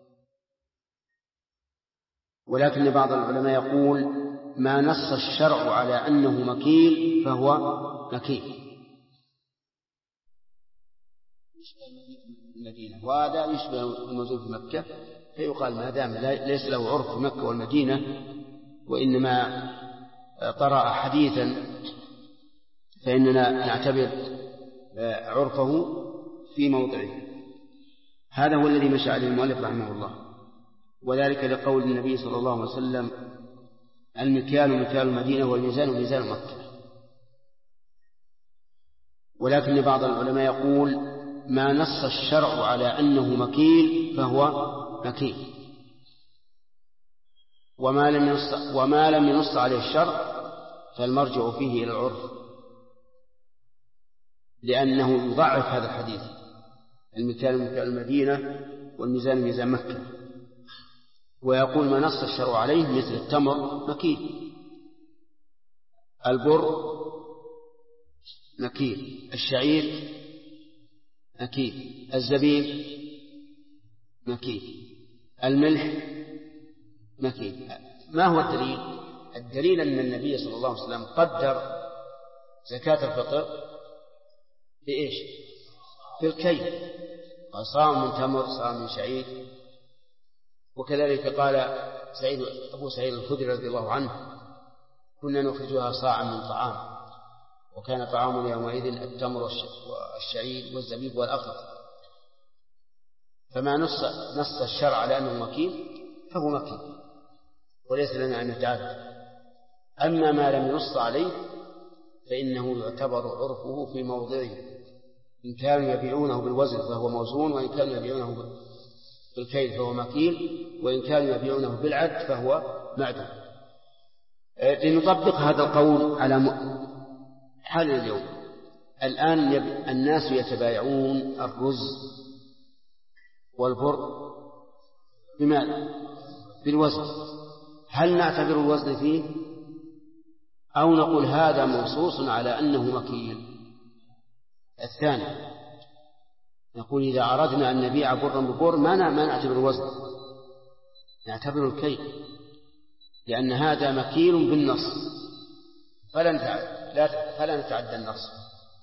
ولكن بعض العلماء يقول ما نص الشرع على أنه مكيل فهو مكيل، يشبه المدينة وهذا يشبه الموزون في مكة، فيقال ما دام ليس له عرف في مكة والمدينة وإنما طرأ حديثا فإننا نعتبر عرفه في موضعه. هذا هو الذي مشى عليه المؤلف رحمه الله، وذلك لقول النبي صلى الله عليه وسلم المكيال مكيال المدينة والميزان ميزان مكة. ولكن بعض العلماء يقول ما نص الشرع على أنه مكيل فهو مكيل، وما لم ينص عليه الشرع فالمرجع فيه إلى العرف، لأنه يضعف هذا الحديث المكيال مكيال المدينة والميزان ميزان مكة، ويقول ما نص الشرع عليه مثل التمر مكيل، البر مكيل، الشعير مكيل، الزبيب مكيل، الملح مكيل. ما هو الدليل؟ الدليل أن النبي صلى الله عليه وسلم قدر زكاة الفطر بإيش؟ بالكيل، صاع من تمر صاع من شعير. وكذلك قال أبو سعيد الخدري رضي الله عنه كنا نخرجها صاعا من طعام، وكان طعامنا يومئذ التمر والشعير والزبيب والأقط. فما نص الشرع على أنه مكيل فهو مكيل وليس لنا أن نتعدى. أما ما لم ينص عليه فإنه يعتبر عرفه في موضعه، إن كانوا يبيعونه بالوزن فهو موزون، وإن كانوا يبيعونه بالكيل فهو مكيل، وإن كانوا يبيعونه بالعد فهو معدوم. لنطبق هذا القول على حال اليوم. الآن الناس يتبايعون الرز والبر بماذا؟ بالوزن. هل نعتبر الوزن فيه أو نقول هذا منصوص على أنه مكيل؟ الثاني نقول إذا أردنا أن نبيع برا ببر ما نعتبر الوزن، نعتبر الكيل، لأن هذا مكيل بالنص فلا نتعدى النص.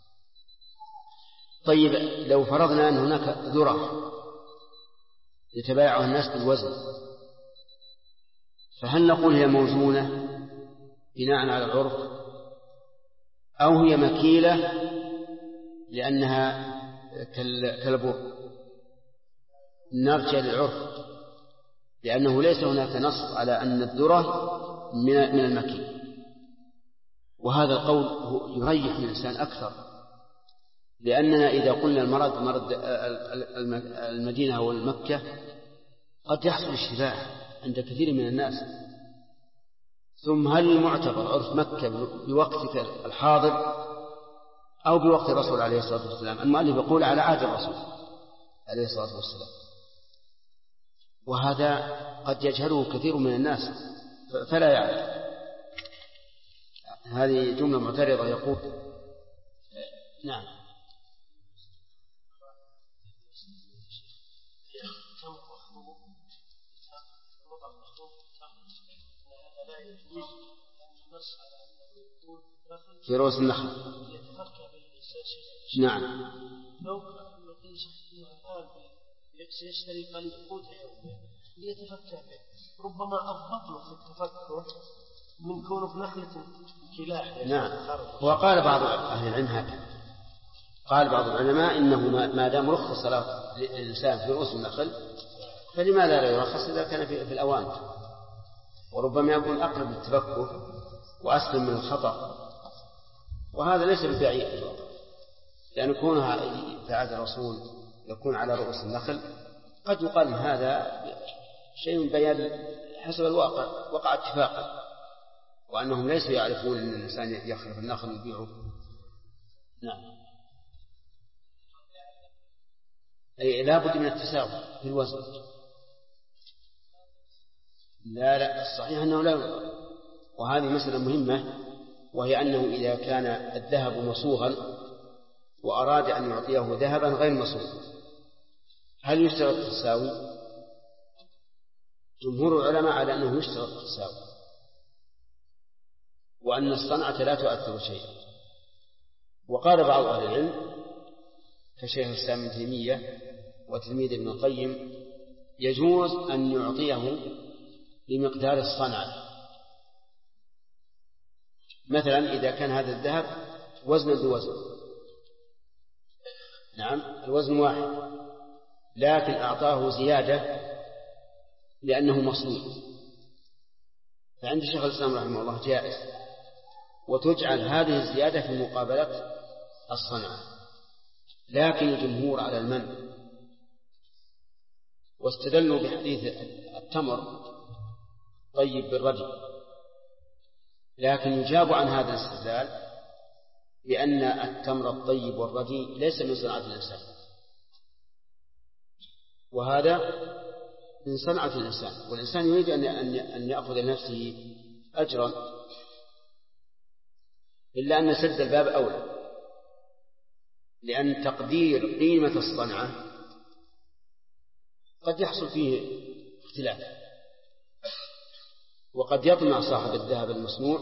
طيب لو فرضنا أن هناك ذرة يتبايعها الناس بالوزن، فهل نقول هي موزونة بناء على العرف أو هي مكيلة لأنها كالبر؟ نرجع للعرف، لأنه ليس هناك نص على أن الذرة من المكيل. وهذا القول يريح الإنسان أكثر، لأننا إذا قلنا مرض المدينة أو المكة قد يحصل اشتباه عند كثير من الناس. ثم هل المعتبر عرف مكة بوقتك الحاضر أو بوقت الرسول عليه الصلاة والسلام. المؤلف يقول على عهد الرسول عليه الصلاة والسلام، وهذا قد يجهله كثير من الناس فلا يعرف. هذه جملة معترضة. يقول نعم. في رؤوس النخل. نعم.
لو سيشتري قليل قوت يومه ليتفكر به، ربما أضبط له في التفكر من كونه في نخلة كلاح.
نعم. وقال بعض أهل العلم هكذا، قال بعض العلماء إنه ما دام رخص الإنسان في رؤوس النخل فلماذا لا يرخص إذا كان في الأوان، وربما يكون أقرب للتفكر وأسلم من الخطأ. وهذا ليس ببعيد، لأن كونها في عهد الرسول يكون على رؤوس النخل قد يقال هذا شيء من بيان حسب الواقع، وقع اتفاقا، وأنهم ليسوا يعرفون أن الإنسان يخرف النخل ويبيعه. نعم. أي لا بد من التساوي في الوزن. لا الصحيح أنه لا. وهذه مسألة مهمة، وهي أنه إذا كان الذهب مصوغا وأراد أن يعطيه ذهبا غير مصوغ هل يشترط التساوي؟ جمهور العلماء على أنه يشترط التساوي، وأن الصنعة لا تؤثر شيئا. وقال بعض أهل العلم كشيخ الإسلام ابن تيمية وتلميذ ابن القيم يجوز أن يعطيه بمقدار الصنعة. مثلا إذا كان هذا الذهب وزنا بوزن، نعم الوزن واحد، لكن أعطاه زيادة لأنه مصنوع، فعند شيخ الإسلام رحمه الله جائز، وتجعل هذه الزيادة في مقابلة الصنعة. لكن الجمهور على المنع، واستدلوا بحديث التمر طيب بالردي، لكن يجاب عن هذا الاستدلال بأن التمر الطيب والردي ليس من صنعة الإنسان، وهذا من صنعة الإنسان، والإنسان يريد أن يأخذ لنفسه أجرا، إلا أن سد الباب أولى، لأن تقدير قيمة الصنعة قد يحصل فيه اختلاف، وقد يطمع صاحب الذهب المصنوع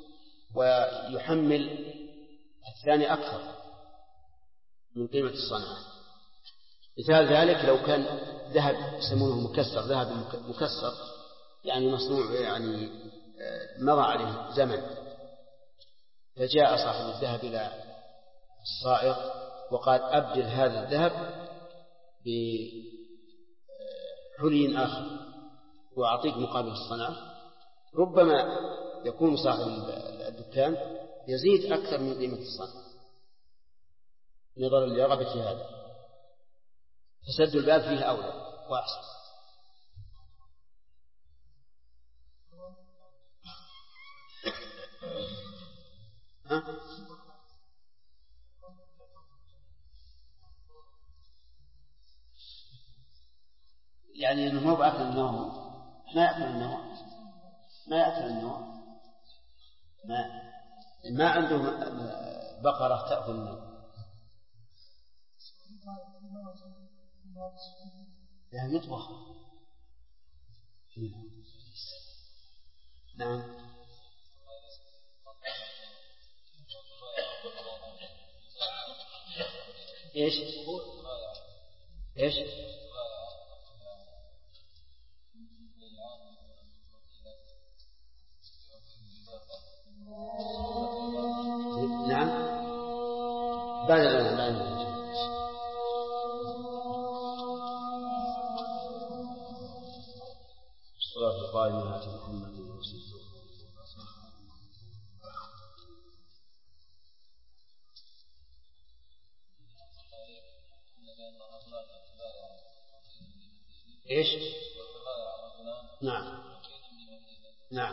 ويحمل الثاني أكثر من قيمة الصنعة. مثال ذلك لو كان ذهب يسمونه مكسر، ذهب مكسر يعني مصنوع يعني مضى عليه زمن، فجاء صاحب الذهب إلى الصائغ وقال أبدل هذا الذهب بحلي آخر وأعطيك مقابل الصنعة، ربما يكون صاحب الدكان يزيد أكثر من قيمة الصنعة نظرا لرغبة هذا، فسد الباب فيه أولى وأحسن. يعني إنه مو بأكل النوم، ما يأكل النوم، ما يأكل النوم، ما عنده بقرة تأكل النوم، يعني يطبخ. نعم. إيش نعم بعد الأذان. الصلاة القائمة على محمد رسول الله. إيش؟ نعم نعم.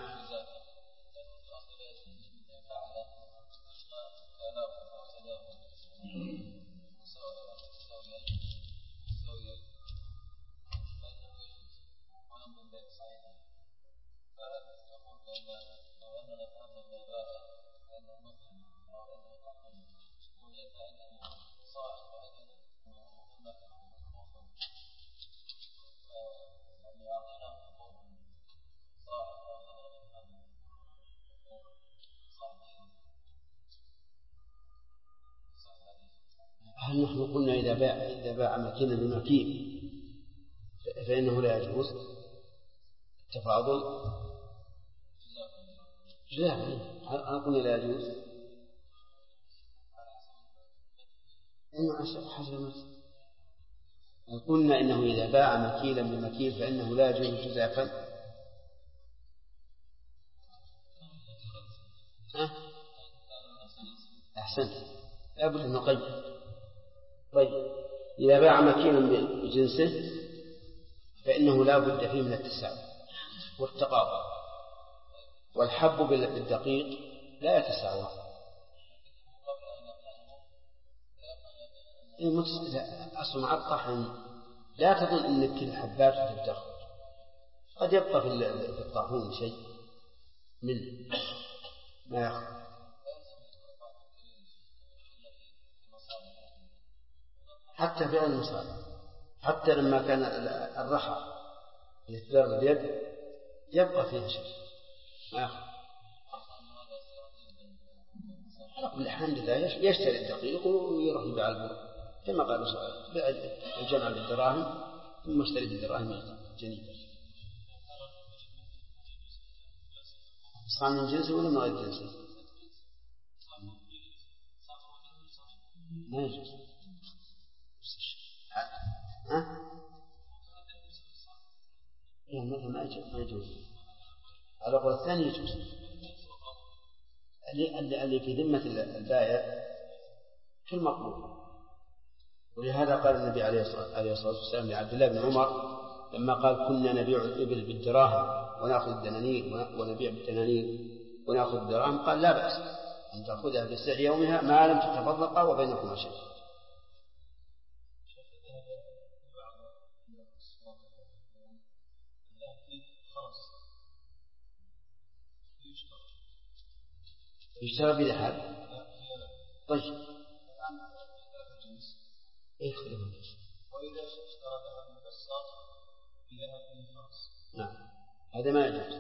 هل نحن قلنا إذا باع مكينا بمكين فإنه لا يجوز التفاضل؟ لا، أنا قلنا لا يجوز إنه حسب المسألة. قلنا إنه إذا باع مكيلا بمكيل فإنه لا يجوز جزافا. أحسنت، لابد أن نقيد. طيب إذا باع مكيلا بجنسه فإنه لا بد فيه من التساوي والتقابل، والحب بالدقيق لا يتساوى. أصل مع الطحن لا تظن أن كل الحبات تدخل، قد يبقى في الطاحون شيء من ما يخرج. حتى في المصالح، حتى لما كان الرحى يتدرب اليد يبقى فيها شيء ما يخرج. على كل حال يشتري الدقيق ويروح يبيع البر كما قال الجمع بالدراهم ثم اشتري بالدراهم جنيبا. صار من جنسه ولا من غير جنسه؟ ما يجوز. ما يجوز. على قول الثاني يجوز. اللي في ذمة البائع في المقبول. ولهذا قال النبي عليه الصلاة والسلام لعبد الله بن عمر لما قال كنا نبيع الإبل بالدراهم ونأخذ الدنانير ونبيع بالدنانير ونأخذ الدراهم، قال لا بأس أن تأخذها بسعر يومها ما لم تتفرقا وبينكما شيء. يشترى بذهب. طيب يختلف الناس.
وإذا اشترى ذهب مكسر بذهب خاص
نعم هذا ما يجوز.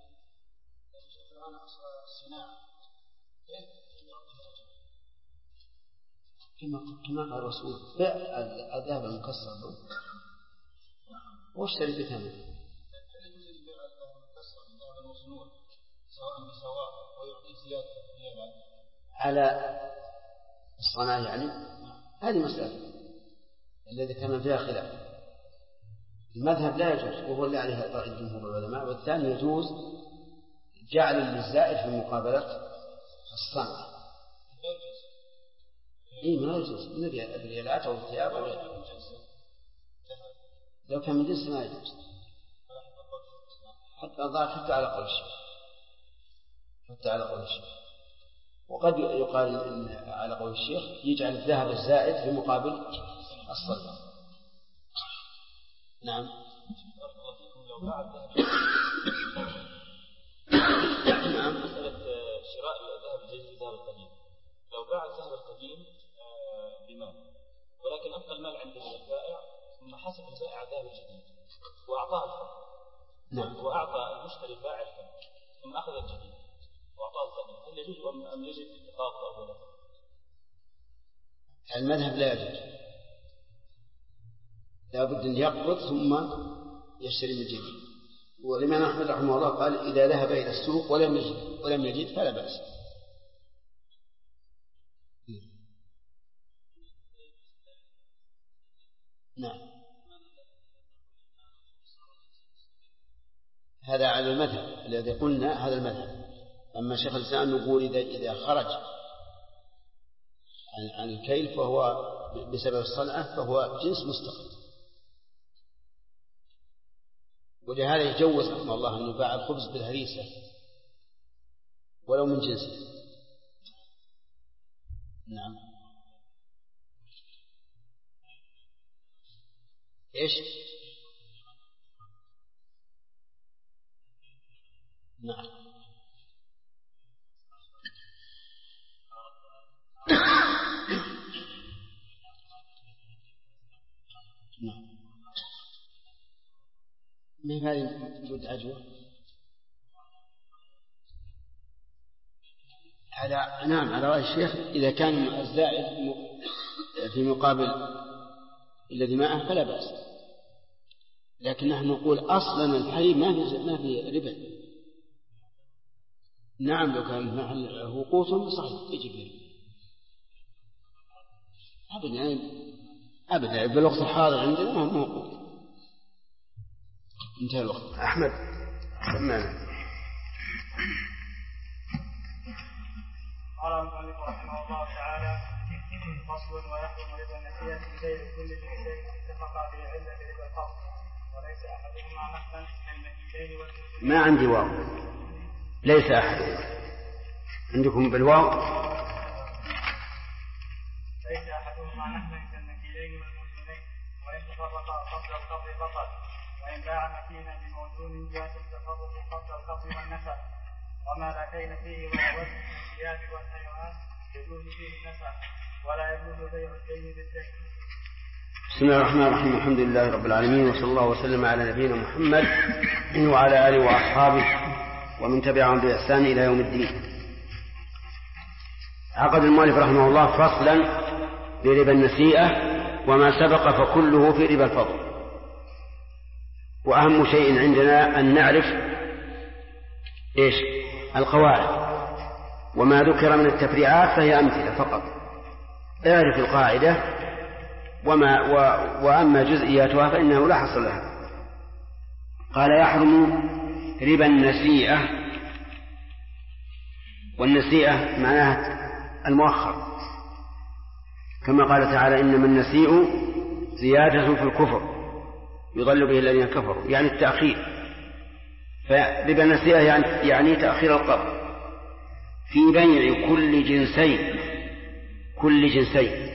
كما قال الرسول بيع الذهب المكسر واشتري بثمنه.
سواء بسواء ويعطي زيادة
على الصناعة يعني. هذه مسألة الذي كان فيها خلاف. المذهب لا يجوز وهو اللي عليه رأي جمهور العلماء، والثاني يجوز جعل للزائد في مقابلة الصنعة. ما يجوز من الريالات أو الثياب أو غيرها. لو كان من جنس ما يجوز حتى على قول الشيخ. وقد يقال إن على قول الشيخ يجعل الذهب الزائد في مقابل الصلب. نعم.
نعم. مسألة شراء الذهب الجديد بالذهب القديم، لو باع الذهب القديم بمال ولكن أبقى المال عند البائع ثم حسب البائع الذهب الجديد وأعطاه الفرق.
نعم.
وأعطى المشتري البائع الفرق ثم أخذ الجديد وأعطاه القديم، هل يجوز أم يجب التقاطع أولا؟
المذهب لا يجوز، لا بد أن يقبض ثم يشتري من جديد. والإمام أحمد رحمه الله قال إذا ذهب إلى السوق ولم يجد فلا بأس. نعم هذا على المذهب الذي قلنا هذا المذهب. أما شيخ الإسلام يقول إذا خرج عن الكيل فهو بسبب الصنعة فهو جنس مستقل. ولهذا يجوز رحمه الله أن يباع الخبز بالهريسة ولو من جنسه. نعم. إيش؟ نعم. من هذه وجود عجوة على رأي الشيخ إذا كان الزائد في مقابل الذي معه فلا بأس، لكن نحن نقول أصلا الحليب ما في ربا. نعم لو كان محل قوت صحيح يجب له أبدا بالوقت الحاضر عندنا ما هو موجود. انتهى الوقت. أحمد
قال المؤلف رحمه الله تعالى: فصل ويحرم ربا النسيئة في بيع كل شيء اتفق به علة ربا الفصل، وليس أحدهما نحلا كالمكيلين والمزنين.
ما عندي واو، ليس أحدهما. عندكم بالواو؟
ليس أحدهما نحلا كالمكيلين والمزنين، وإن تفرقا قبل القبض بطل، وإن باع مكينا بموزون جاز التفرق قبل القبض والنسب، وما لا كين فيه وهو وزن الثياب والحيوانات يجوز فيه النسب، ولا يجوز بيع الدين بالدين.
بسم الله الرحمن الرحيم. الحمد لله رب العالمين، وصلى الله وسلم على نبينا محمد وعلى آله وأصحابه ومن تبعهم بإحسان إلى يوم الدين. عقد المؤلف رحمه الله فصلا بربا النسيئة، وما سبق فكله في ربا الفضل. وأهم شيء عندنا أن نعرف إيش القواعد، وما ذكر من التفريعات فهي أمثلة فقط. اعرف القاعدة وأما جزئياتها فإنه لا حصر لها. قال: يحرم ربا النسيئة، والنسيئة معناها المؤخر، كما قال تعالى: إنما النسيء زيادة في الكفر يضل به الذين كفروا، يعني التأخير. فربا النسيئة يعني تأخير القبض في بيع كل جنسين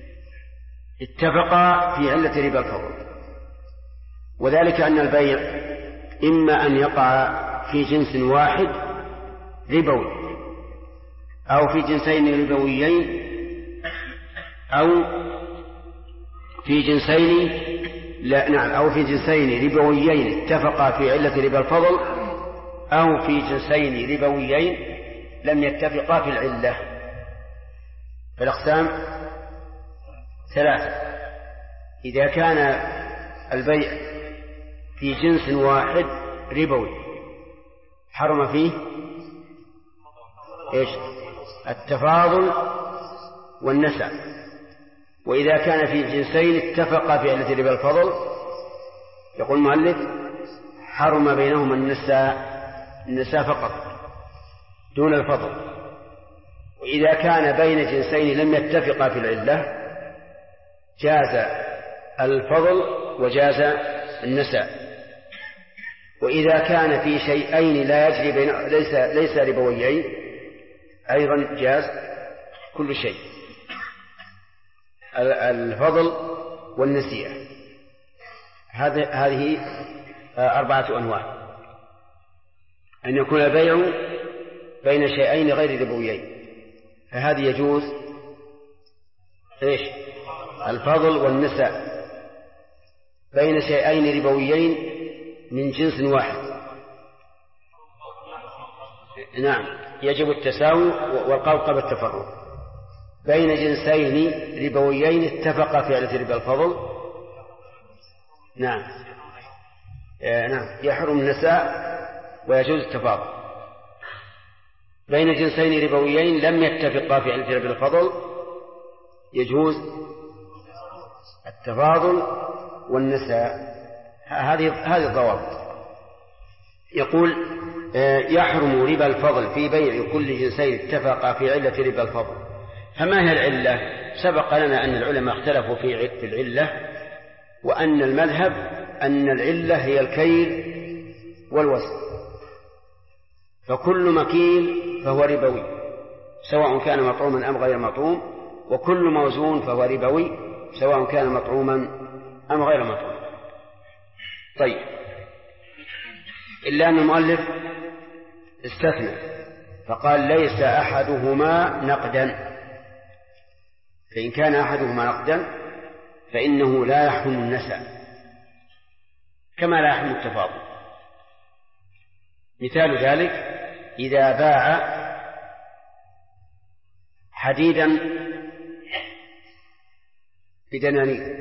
اتفقا في علة ربا الفضل. وذلك أن البيع إما أن يقع في جنس واحد ربوي، أو في جنسين ربويين، أو في جنسين ربويين اتفقا في علة ربا الفضل، أو في جنسين ربويين لم يتفقا في العلة. فالأقسام ثلاثة: إذا كان البيع في جنس واحد ربوي حرم فيه إيش؟ التفاضل والنسع. وإذا كان في جنسين اتفقا في علة ربا الفضل يقول المؤلف حرم بينهما النساء فقط دون الفضل. وإذا كان بين جنسين لم يتفقا في العلة جاز الفضل وجاز النساء. وإذا كان في شيئين لا يجري بين ليس ربويين أيضا جاز كل شيء، الفضل والنسيئة. هذه 4 أنواع: أن يكون البيع بين شيئين غير ربويين، فهذه يجوز إيش؟ الفضل والنساء. بين شيئين ربويين من جنس واحد، نعم، يجب التساوي والقول قبل التفرق. بين جنسين ربويين اتفقا في علة ربا الفضل، نعم يحرم النساء ويجوز التفاضل. بين جنسين ربويين لم يتفقا في علة ربا الفضل يجوز التفاضل والنساء. هذه الضوابط. يقول: يحرم ربا الفضل في بيع كل جنسين اتفقا في علة ربا الفضل. فما هي العلة؟ سبق لنا أن العلماء اختلفوا في العلة، وأن المذهب أن العلة هي الكيل والوزن، فكل مكيل فهو ربوي سواء كان مطعوما أم غير مطعوم، وكل موزون فهو ربوي سواء كان مطعوما أم غير مطعوم. طيب، إلا أن المؤلف استثنى فقال ليس أحدهما نقدا، فإن كان أحدهما نقدا فإنه لا يحرم النسأ كما لا يحرم التفاضل. مثال ذلك إذا باع حديدا بدنانير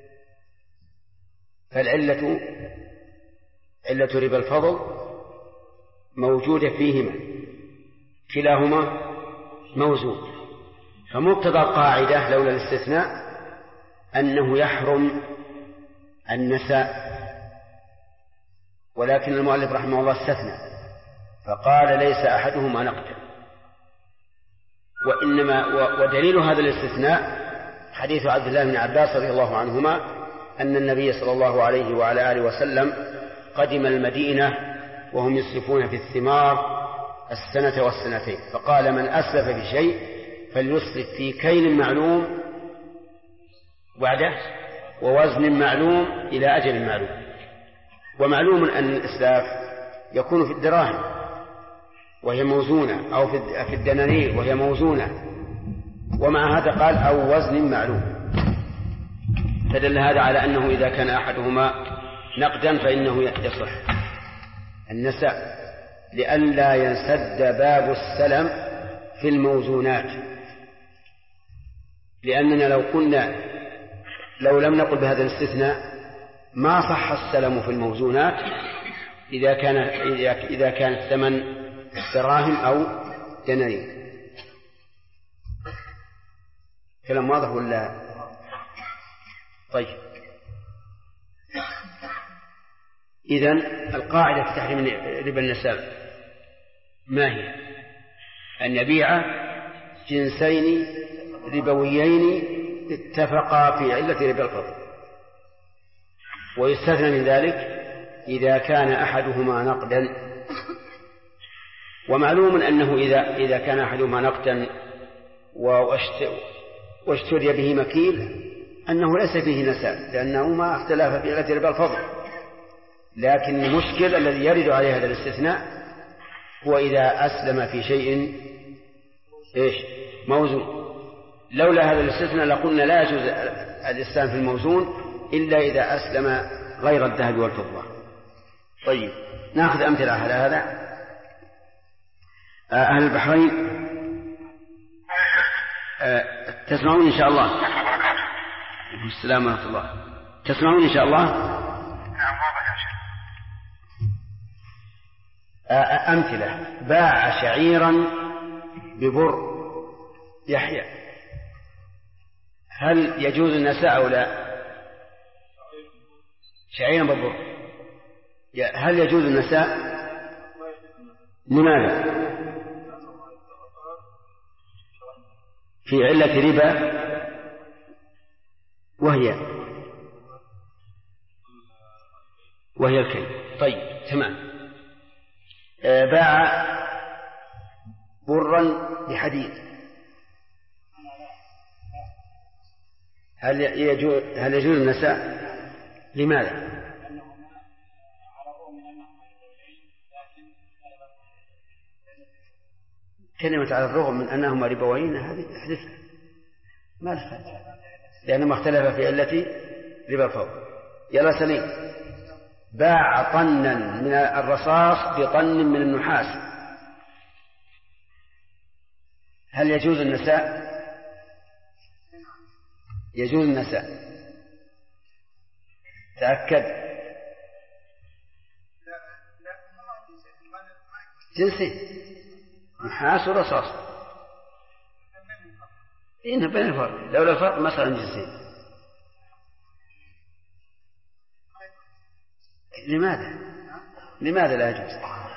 فالعلة علة ربا الفضل موجودة فيهما، كلاهما موزون، فمقتضى القاعدة لولا الاستثناء أنه يحرم النساء، ولكن المؤلف رحمه الله استثنى فقال ليس أحدهما نقدا. ودليل هذا الاستثناء حديث عبد الله بن عباس رضي الله عنهما أن النبي صلى الله عليه وعلى آله وسلم قدم المدينة وهم يسلفون في الثمار السنة والسنتين، فقال من أسلف في شيء فليسلف في كيل معلوم وعده ووزن معلوم إلى أجل معلوم. ومعلوم أن الإسلاف يكون في الدراهم وهي موزونة أو في الدنانير وهي موزونة، ومع هذا قال أو وزن معلوم، فدل هذا على أنه إذا كان أحدهما نقدا فإنه يصح النساء لئلا ينسد باب السلم في الموزونات. لأننا لو لم نقل بهذا الاستثناء ما صح السلم في الموزونات إذا كان الثمن دراهم أو دنانير. كلام واضح ولا؟ طيب، إذن القاعدة في تحريم ربا النساء ما هي؟ أن يبيع جنسين ربويين اتفقا في علة ربا الفضل، ويستثنى من ذلك إذا كان أحدهما نقدا. ومعلوم أنه إذا كان أحدهما نقدا واشتري به مكيل أنه ليس فيه نساء لأنه ما اختلف في علة ربا الفضل، لكن المشكل الذي يرد عليه هذا الاستثناء هو إذا أسلم في شيء موزون. لولا هذا الاستثناء لقلنا لا يجوز الإسلام في الموزون إلا إذا أسلم غير الذهب والفضة. طيب، نأخذ أمثلة على هذا. أهل البحرين تسمعون إن شاء الله؟ السلام ورحمة الله. تسمعون إن شاء الله؟ أمثلة: باع شعيرا ببر يحيى، هل يجوز النساء أو لا؟ شعيرا ببر، هل يجوز النساء؟ لماذا؟ في علة ربا وهي الكيل. طيب، تمام. باع برا بحديد، هل يجوز النساء؟ لماذا؟ كلمة على الرغم من أنهما ربويين هذه حدثنا ما لها، لأنهما اختلف في علة ربا الفضل. يلا سليم. باع طنا من الرصاص بطن من النحاس، هل يجوز النساء؟ يجوز النساء. تأكد. جنسي نحاس ورصاص، إنه بين الفرق، لولا الفرق ما صار جنسي. لماذا لا يجوز؟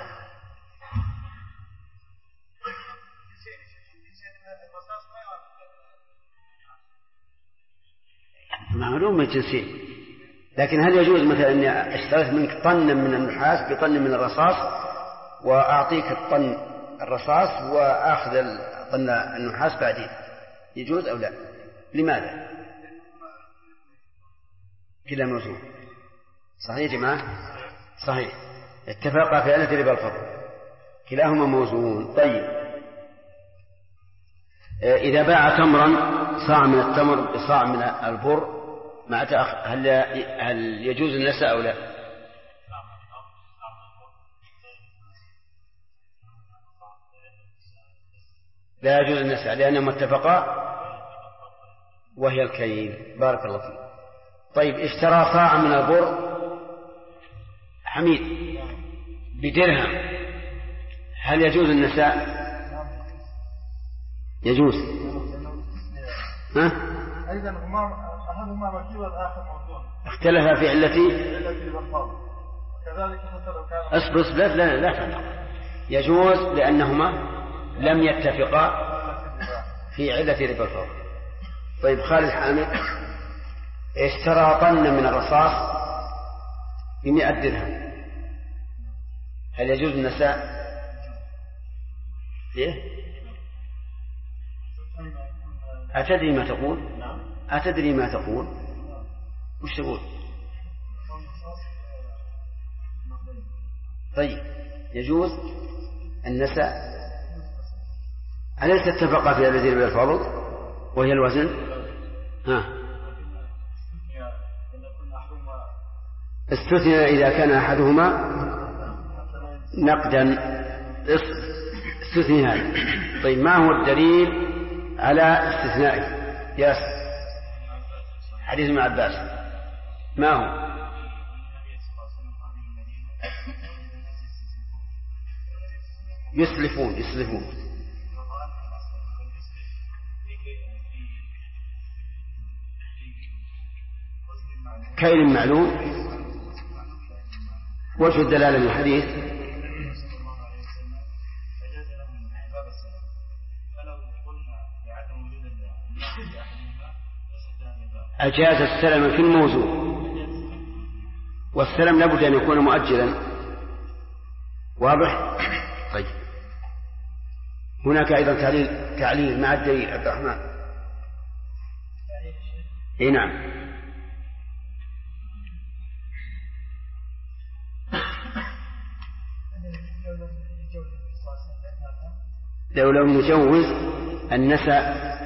معلوم جنسي، لكن هل يجوز مثلا أني اشتريت منك طنا من النحاس بطن من الرصاص وأعطيك الطن الرصاص وأخذ طن النحاس بعدين، يجوز أو لا؟ لماذا؟ كلا موزون. صحيح يا جماعة؟ صحيح، اتفقا في أن ربا الفضل كلاهما موزون. طيب إذا باع تمرا صاع من التمر بصاع من البر مع هل يجوز النساء أو لا؟ لا يجوز النساء لأنهم اتفقا وهي الكيل. بارك الله فيك. طيب اشترى صاعا من البر حميد بدرهم، هل يجوز النساء؟ يجوز. ها؟
أيضا أحدهما مكي والآخر موضوع.
اختلف في علتي.
كذلك حتى لو كان.
اصبر لا فرق. يجوز لأنهما لم يتفقا في علة ربا الفضل. طيب خالد حامد اشترى طنا من الرصاص ب100 درهم، هل يجوز النساء؟ ليه؟ أتدري ما تقول؟ أتدري ما تقول؟ وش تقول؟ طيب يجوز النساء. أليس اتفق في الذي ربا الفضل وهي الوزن؟ ها استثنى إذا كان أحدهما نقدا استثنى هذا. طيب ما هو الدليل على استثنائه؟ ياس حديث ابن عباس ما هو؟ يسلفون كيل معلوم. وجه الدلالة من الحديث أجاز السلم في الموزون، والسلم لابد أن يكون مؤجلا. واضح؟ طيب هناك أيضا تعليل مع الدليل عبد الرحمن. اي نعم. لو لم نجوز النساء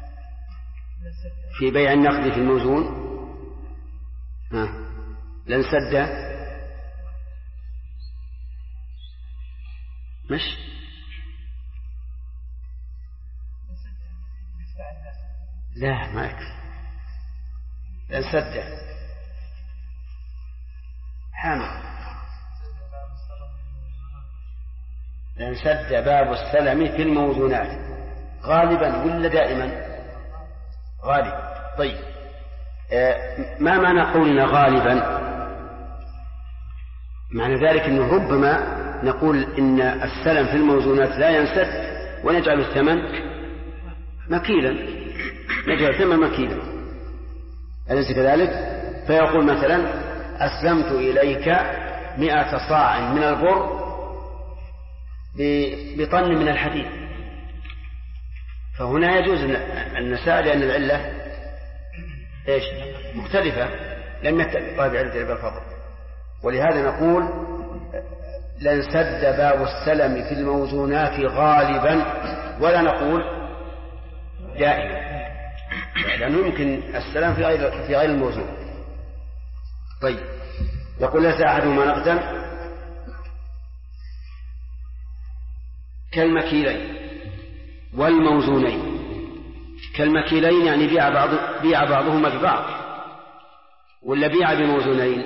في بيع النقد في الموزون لنسد مش لا ما يكفي لنسد حامل لنسد باب السلم في الموزونات غالبا ولا دائما؟ غالب. طيب ما معنى قولنا غالبا؟ معنى ذلك أنه ربما نقول إن السلم في الموزونات لا ينسد ونجعل الثمن مكيلا، نجعل الثمن مكيلا، أليس كذلك؟ فيقول مثلا أسلمت إليك 100 صاع من البر بطن من الحديد، فهنا يجوز النساء لأن العلة إيش؟ مختلفة، لم يتفق بعلة ربا الفضل. ولهذا نقول لنسد باب السلم في الموزونات غالبا، ولا نقول دائما، لأنه يمكن السلام في غير الموزون. طيب يقول ليس أحدهما نقدا كالمكيلين والموزونين. كالمكيلين يعني بيع بعضهما ببعض، ولا بيع بموزونين؟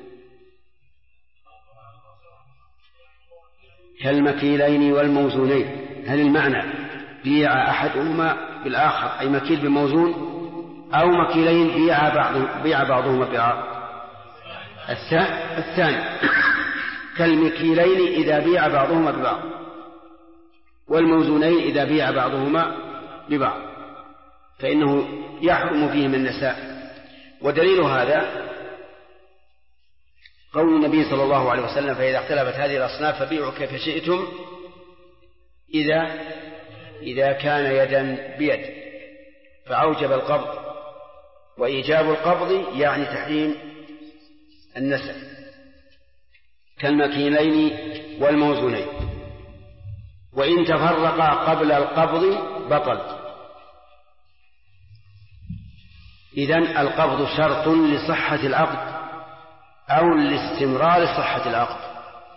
كالمكيلين والموزونين، هل المعنى بيع أحدهما بالآخر أي مكيل بموزون، أو مكيلين بيع بعضهما ببعض؟ الثاني كالمكيلين إذا بيع بعضهما ببعض، والموزونين إذا بيع بعضهما ببعض، فإنه يحرم فيهم النساء. ودليل هذا قول النبي صلى الله عليه وسلم فإذا اختلفت هذه الأصناف فبيعوا كيف شئتم إذا كان يدا بيد، فأوجب القبض. وإيجاب القبض يعني تحريم النسب كالمكيلين والموزونين. وإن تفرقا قبل القبض بطل. إذن القبض شرط لصحة العقد أو لاستمرار صحة العقد؟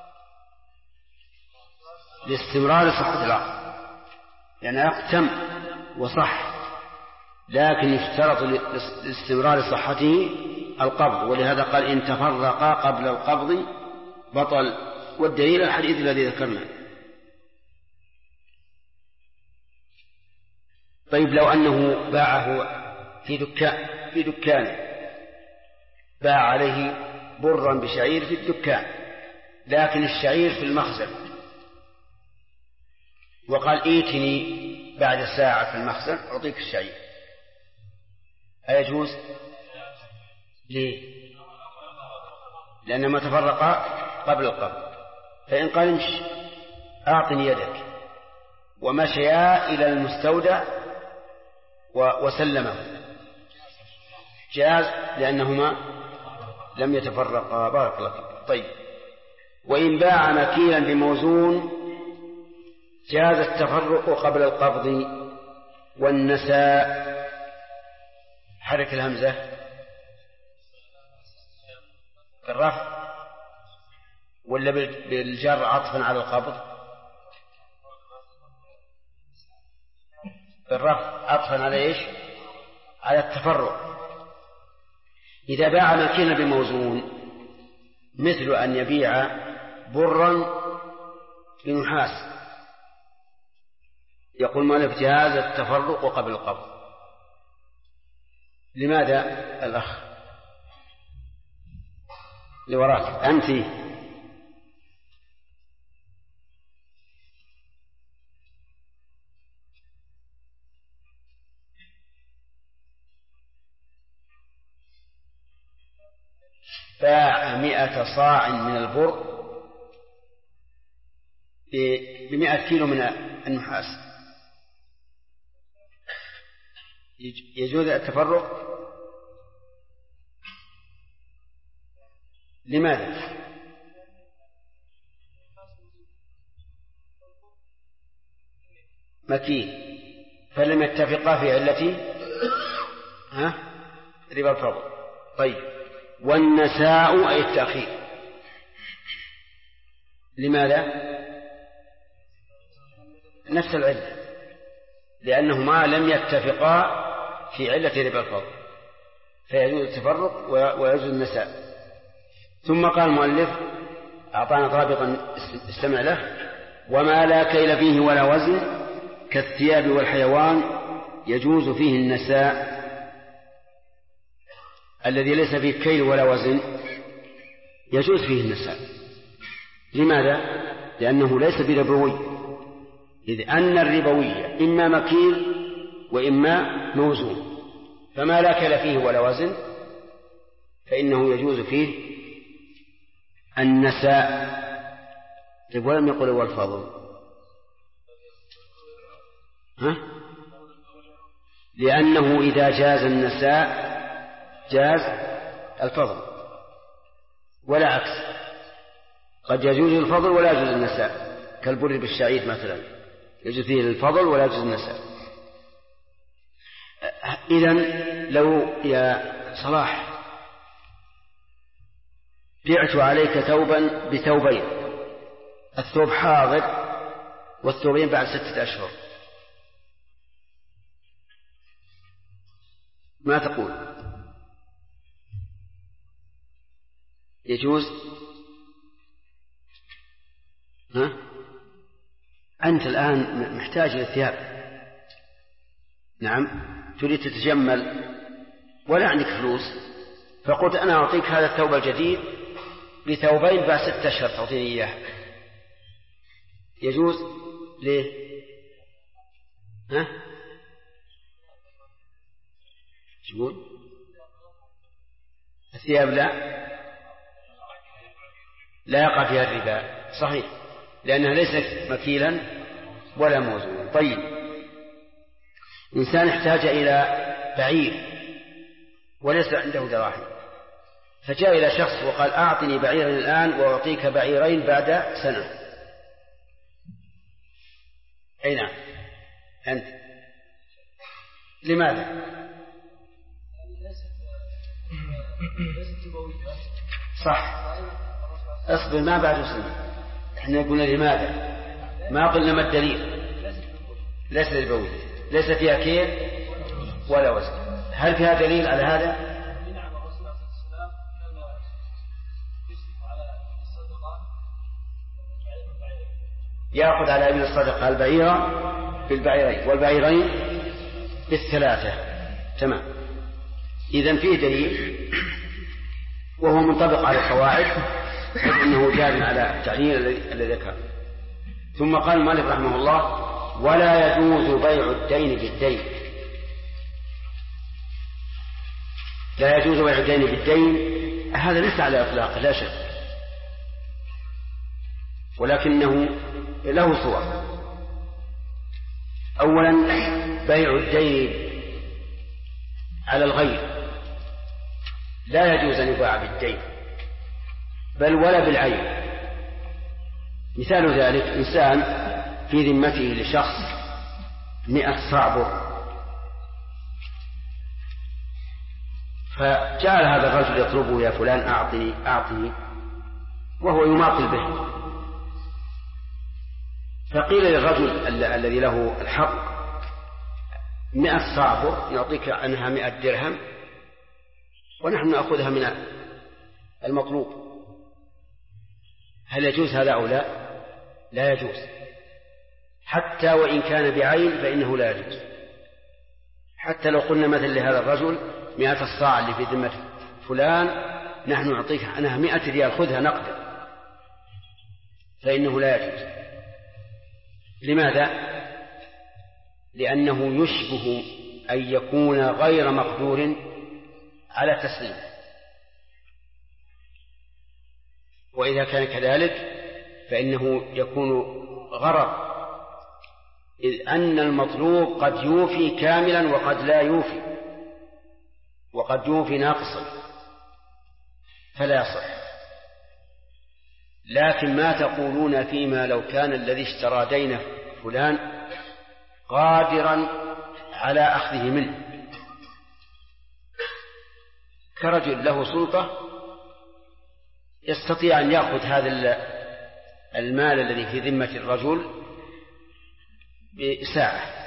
لاستمرار صحة العقد، يعني عقد تم وصح، لكن يشترط لاستمرار صحته القبض، ولهذا قال إن تفرقا قبل القبض بطل. والدليل الحديث الذي ذكرنا. طيب لو أنه باعه في دكان باع عليه برا بشعير في الدكان، لكن الشعير في المخزن، وقال ائتني بعد ساعة في المخزن أعطيك الشعير، أيجوز؟ ليه؟ لأنما تفرقا قبل القبض. فإن قال امشي أعطني يدك ومشيا إلى المستودع وسلمه جاز، لأنهما لم يتفرقا. بارك الله فيك. طيب وإن باع مكيلا بموزون جاز التفرق قبل القبض والنساء. حرك الهمزة بالرفع ولا بالجر عطفا على القبض؟ بالرفع عطفا على ايش؟ على التفرق. إذا باع مكيلا بموزون مثل أن يبيع برا بنحاس، يقول مالك جاز التفرق قبل القبض. لماذا الأخ لوراك أنت؟ باع 100 صاع من البر ب100 كيلو من النحاس، يجوز التفرق؟ لماذا؟ مكيل فلم يتفقا في علة ربا الفضل. طيب والنساء أي التأخير، لماذا؟ نفس العلة، لأنهما لم يتفقا في علة ربا الفضل، فيجوز التفرق ويجوز النساء. ثم قال المؤلف أعطانا طابقا استمع له: وما لا كيل فيه ولا وزن كالثياب والحيوان يجوز فيه النساء. الذي ليس فيه كيل ولا وزن يجوز فيه النساء. لماذا؟ لأنه ليس بربوي، إذ أن الربوية إما مكيل وإما موزون، فما لا كيل فيه ولا وزن فإنه يجوز فيه النساء. طيب ولم يقل والفضل، لأنه إذا جاز النساء جاز الفضل، ولا عكس، قد يجوز الفضل ولا يجوز النساء، كالبر بالشعير مثلا يجوز فيه الفضل ولا يجوز النساء. إذن لو يا صلاح بعت عليك ثوبا بثوبين، الثوب حاضر والثوبين بعد 6 أشهر، ما تقول؟ يجوز؟ أنت الآن محتاج إلى ثياب، نعم، تريد تتجمل ولا عندك فلوس، فقلت أنا أعطيك هذا الثوب الجديد بثوبين بعد 6 أشهر تعطيني إياه، يجوز؟ ليه؟ يقول الثياب لا يقع فيها الربا، صحيح، لأنها ليست مكيلا ولا موزونا. طيب إنسان احتاج إلى بعير وليس عنده دراهم، فجاء إلى شخص وقال أعطني بعيرا الآن وأعطيك بعيرين بعد سنة. أي نعم أنت. لماذا؟ صح، اصبر ما بعد سنة. احنا قلنا لماذا، ما قلنا ما الدليل. ليس للبوي، ليس فيها كيل ولا وزن. هل فيها دليل على هذا؟ يأخذ على ابن الصدقة البعير بالبعيرين والبعيرين بالثلاثة. تمام. إذن فيه دليل وهو منطبق على القواعد إنه جار على التعليل الذي ذكر. ثم قال المؤلف رحمه الله ولا يجوز بيع الدين بالدين. لا يجوز بيع الدين بالدين، هذا ليس على إطلاق لا شك، ولكنه له صور. أولا بيع الدين على الغير لا يجوز أن يباع بالدين بل ولا بالعين. مثال ذلك إنسان في ذمته لشخص 100 صاع بر، فجعل هذا الرجل يطلبه يا فلان أعطني وهو يماطل به، فقيل للرجل الذي له الحق 100 صاع بر نعطيك عنها 100 درهم ونحن نأخذها من المطلوب. هل يجوز هذا أو لا؟ لا يجوز، حتى وإن كان بعين فإنه لا يجوز. حتى لو قلنا مثل لهذا الرجل 100 الصاع اللي في ذمة فلان نحن نعطيك عنها 100 ريال خذها نقدا، فإنه لا يجوز. لماذا؟ لأنه يشبه أن يكون غير مقدور على تسليمه، وإذا كان كذلك فإنه يكون غرر، إذ أن المطلوب قد يوفي كاملا وقد لا يوفي، وقد يوفي ناقصا فلا يصح. لكن ما تقولون فيما لو كان الذي اشترى دينه فلان قادرا على أخذه منه، كرجل له سلطة يستطيع أن يأخذ هذا المال الذي في ذمة الرجل بساعة،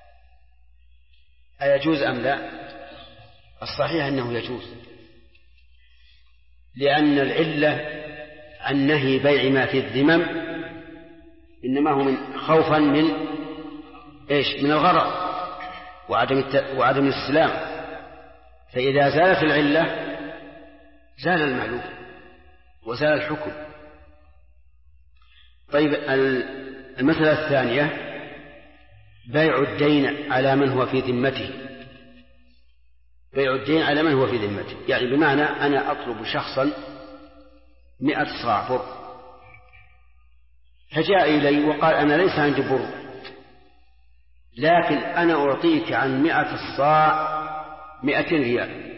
أيجوز أم لا؟ الصحيح أنه يجوز، لأن العلة عن نهي بيع ما في الذمم إنما هو من خوفا من من الغرر وعدم الاستسلام. فإذا زالت العلة زال المعلوم وزال الحكم. طيب المسألة الثانية بيع الدين على من هو في ذمته. بيع الدين على من هو في ذمته يعني بمعنى أنا أطلب شخصا 100 صاع بر، فجاء إلي وقال أنا ليس عندي بر، لكن أنا أعطيك عن 100 الصاع 200 ريال،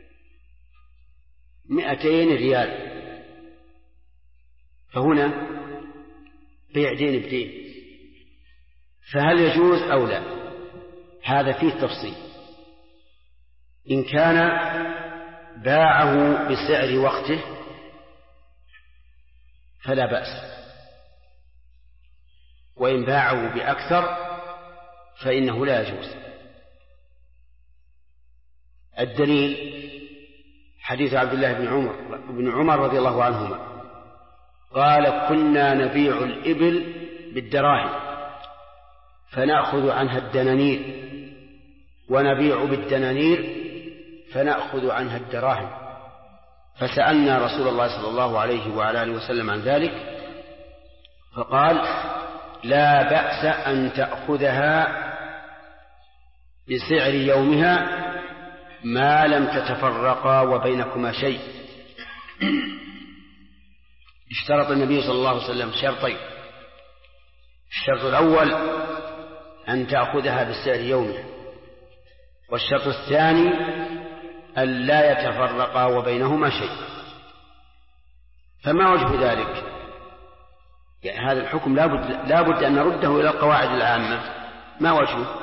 200 ريال، فهنا بيع دين بدين، فهل يجوز أو لا؟ هذا فيه تفصيل. إن كان باعه بسعر وقته فلا بأس، وإن باعه بأكثر فإنه لا يجوز. الدليل حديث عبد الله بن عمر رضي الله عنهما قال كنا نبيع الإبل بالدراهم فنأخذ عنها الدنانير ونبيع بالدنانير فنأخذ عنها الدراهم، فسألنا رسول الله صلى الله عليه وعلى آله وسلم عن ذلك فقال لا بأس أن تأخذها بسعر يومها ما لم تتفرقا وبينكما شيء. اشترط النبي صلى الله عليه وسلم شرطين: الشرط الأول أن تأخذها بالسعر يومها، والشرط الثاني أن لا يتفرقا وبينهما شيء. فما وجه ذلك؟ يعني هذا الحكم لا بد أن نرده إلى القواعد العامة. ما وجهه؟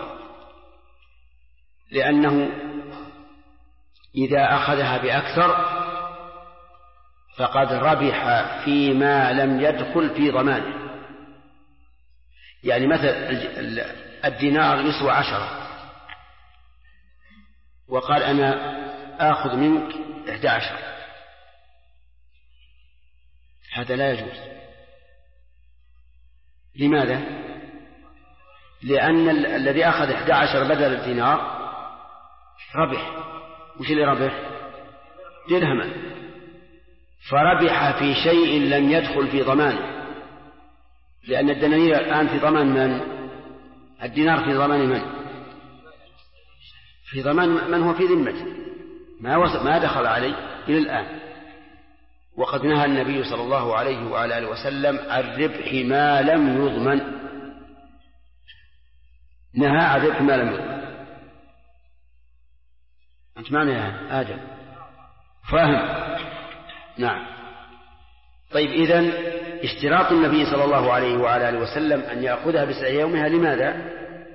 لأنه إذا أخذها بأكثر فقد ربح فيما لم يدخل في ضمانه. يعني مثل الدينار يسوى 10 وقال أنا آخذ منك 11، هذا لا يجوز. لماذا؟ لأن الذي أخذ 11 بدل الدينار ربح. وش اللي ربح؟ درهما، فربح في شيء لم يدخل في ضمانه، لأن الدنانير الآن في ضمان من؟ الدينار في ضمان من؟ في ضمان من هو في ذمته، ما دخل عليه إلى الآن. وقد نهى النبي صلى الله عليه وعلى آله وسلم عن ربح ما لم يضمن، نهى عن ربح ما لم يضمن. أنت معنى يا آدم فاهم؟ نعم. طيب، إذن اشتراط النبي صلى الله عليه وعلى آله وسلم أن يأخذها بسعر يومها لماذا؟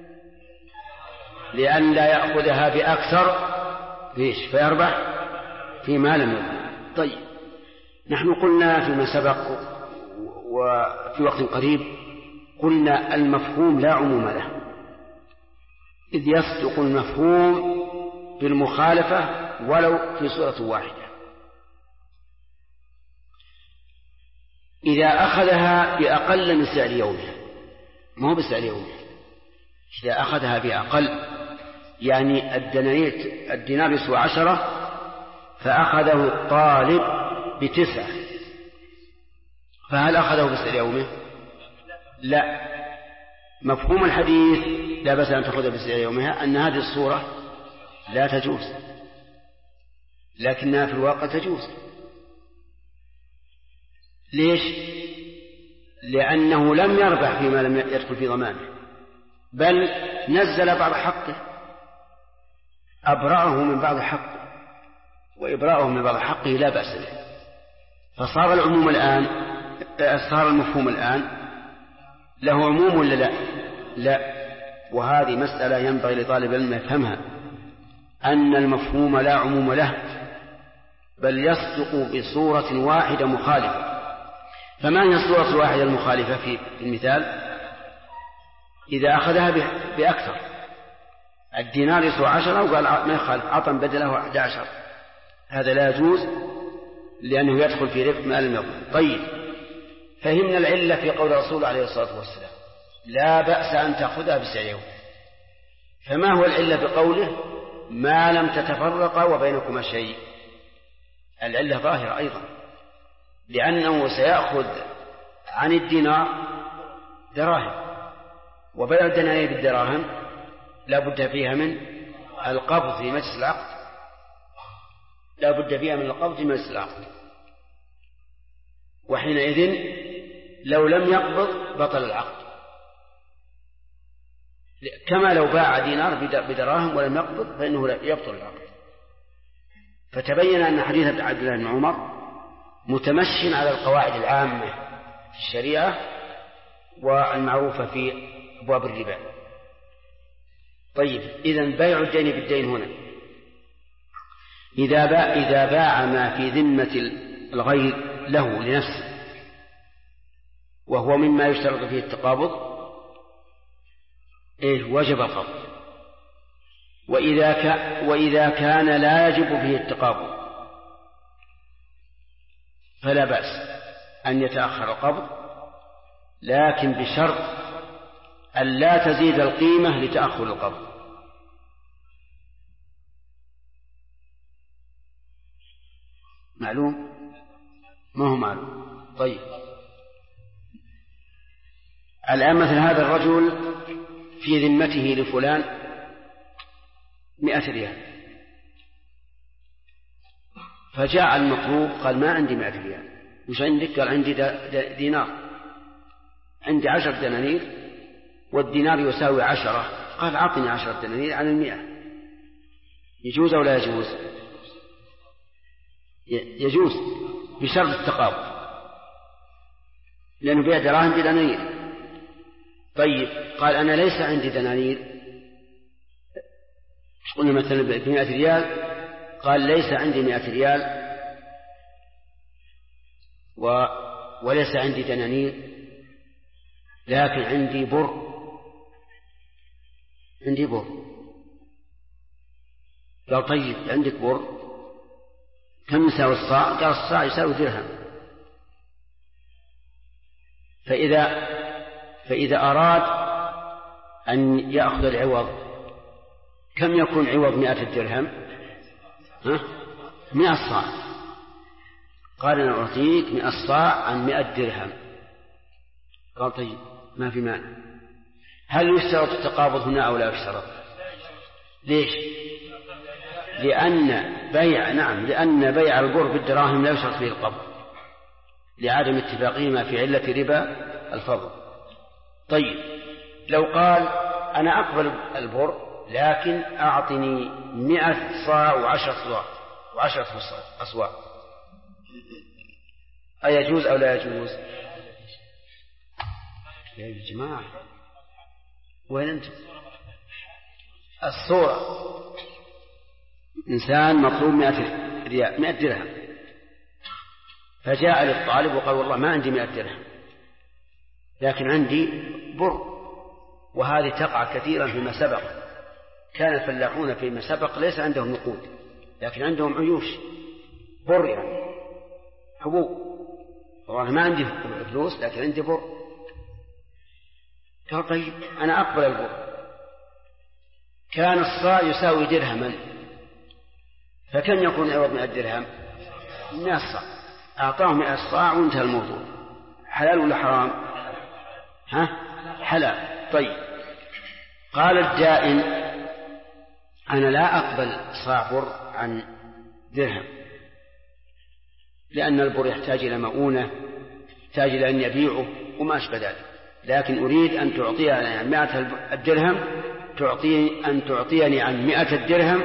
لأن لا يأخذها بأكثر فيربح فيما لم يضمن. طيب، نحن قلنا فيما سبق وفي وقت قريب قلنا المفهوم لا عموم له، إذ يصدق المفهوم بالمخالفة ولو في صورة واحدة. إذا أخذها بأقل من سعر يومها، ما هو بسعر يومها، إذا أخذها بأقل، يعني الدينار يسوى 10 فأخذه الطالب ب9، فهل أخذه بسعر يومه؟ لا. مفهوم الحديث لا بأس أن تأخذها بسعر يومها أن هذه الصورة لا تجوز، لكنها في الواقع تجوز. ليش؟ لأنه لم يربح فيما لم يدخل في ضمانه، بل نزل بعض حقه، أبرأه من بعض حقه، وإبراءه من بعض حقه لا بأس به. فصار العموم الآن، صار المفهوم الآن له عموم ولا لا؟ لا. وهذه مسألة ينبغي لطالب العلم يفهمها، أن المفهوم لا عموم له، بل يصدق بصورة واحدة مخالفة. فما هي الصورة الواحدة المخالفة في المثال؟ إذا أخذها بأكثر، الدينار يسوى 10 وقال ما يخالف عطا بدله 11، هذا لا يجوز لأنه يدخل في ربح ما لم يضمن. طيب، فهمنا العلة في قول الرسول عليه الصلاة والسلام لا بأس أن تأخذها بسعر يوم. فما هو العلة بقوله ما لم تتفرقا وبينكما شيء؟ العلة ظاهرة أيضا، لأنه سيأخذ عن الدينار دراهم، وبيع الدنانير بالدراهم لا بد فيها من القبض في مجلس العقد، لا بد فيها من القبض في مجلس العقد. وحينئذ لو لم يقبض بطل العقد، كما لو باع دينار بدراهم ولم يقبض فإنه يبطل العقد. فتبين أن حديث عبد الله بن عمر متمشٍ على القواعد العامة في الشريعة والمعروفة في أبواب الربا. طيب، إذن بيع الدين بالدين هنا إذا باع ما في ذمة الغير له لنفسه وهو مما يشترط فيه التقابض وجب القبض. وإذا كان لا يجب فيه التقابض فلا بأس أن يتأخر القبض، لكن بشرط أن لا تزيد القيمة لتأخر القبض. معلوم؟ ما هو معلوم. طيب، الآن مثل هذا الرجل في ذمته لفلان 100 ريال، فجاء المطلوب قال ما عندي 100 ريال، وش عندك؟ قال عندي دينار، عندي 10 دنانير والدينار يساوي 10. قال أعطني 10 دنانير عن 100. يجوز أو لا يجوز؟ يجوز بشرط التقابض، لأنه بيع دراهم بدنانير. طيب قال أنا ليس عندي دنانير، قلنا مثلا ب100 ريال، قال ليس عندي 100 ريال وليس عندي دنانير، لكن عندي بر، عندي بر. قال طيب عندك بر، كم يساوي الصاع؟ قال الصاع يساوي درهم. فإذا أراد أن يأخذ العوض كم يكون عوض 100 درهم؟ 100 صاع. قال أنا أعطيك 100 صاع عن 100 درهم. قال طيب ما في مانع. هل يشترط التقابض هنا أو لا يشترط؟ ليش؟ لأن بيع البر بالدراهم لا يشترط فيه القبض، لعدم اتفاقهما في علة ربا الفضل. طيب لو قال أنا أقبل البر لكن أعطني 100 صاع وعشرة أصواع، أيجوز أو لا يجوز؟ يا جماعة وين أنتم؟ الصورة إنسان مطلوب 100 درهم، فجاء للطالب وقال والله ما عندي 100 درهم لكن عندي بر. وهذه تقع كثيرا فيما سبق، كان الفلاحون فيما سبق ليس عندهم نقود لكن عندهم عيوش، بر يعني حبوب. والله ما عندي فلوس لكن عندي بر. قال طيب أنا أقبل البر. كان الصاع يساوي درهما، فكم يكون عوض 100 درهم؟ 100 صاع. أعطاه 100 صاع وانتهى الموضوع. حلال ولا حرام؟ حلال. طيب قال الدائن أنا لا أقبل صاع بر عن درهم، لأن البر يحتاج إلى مؤونة، يحتاج إلى أن يبيعه وما أشبه ذلك، لكن أريد أن تعطيني عن 100 الدرهم، أن تعطيني عن 100 الدرهم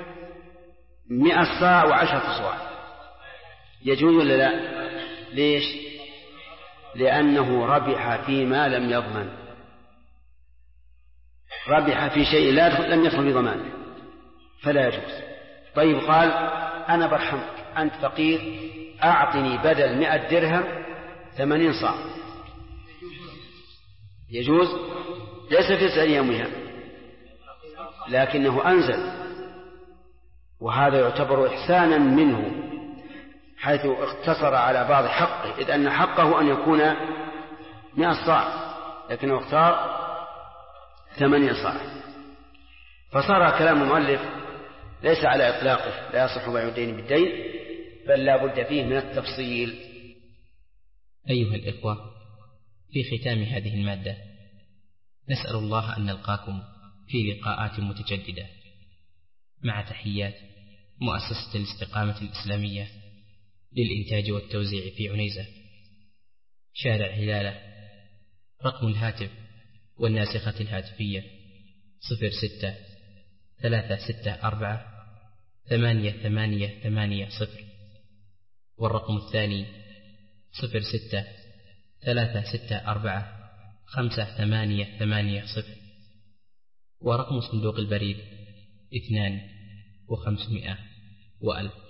100 صاع و10 صواع. يجوز ولا لا؟ ليش؟ لأنه ربح فيما لم يضمن، ربح في شيء لم يدخل بضمانه فلا يجوز. طيب قال أنا برحمك، أنت فقير، أعطني بدل 100 درهم 80 صاع. يجوز؟ ليس في سعر يومها لكنه أنزل، وهذا يعتبر إحسانا منه حيث اقتصر على بعض حقه، إذ أن حقه أن يكون 100 صاع لكنه اختار 80 صاع. فصار كلام المؤلف ليس على إطلاقه، لا يصح بيع الدين بالدين، بل لا بد فيه من التفصيل.
أيها الإخوة، في ختام هذه المادة نسأل الله أن نلقاكم في لقاءات متجددة، مع تحيات مؤسسة الاستقامة الإسلامية للإنتاج والتوزيع في عنيزة، شارع هلالة. رقم الهاتف والناسخة الهاتفية 06-364-8880، والرقم الثاني 06-364-5880، ورقم صندوق البريد 2500 و1000.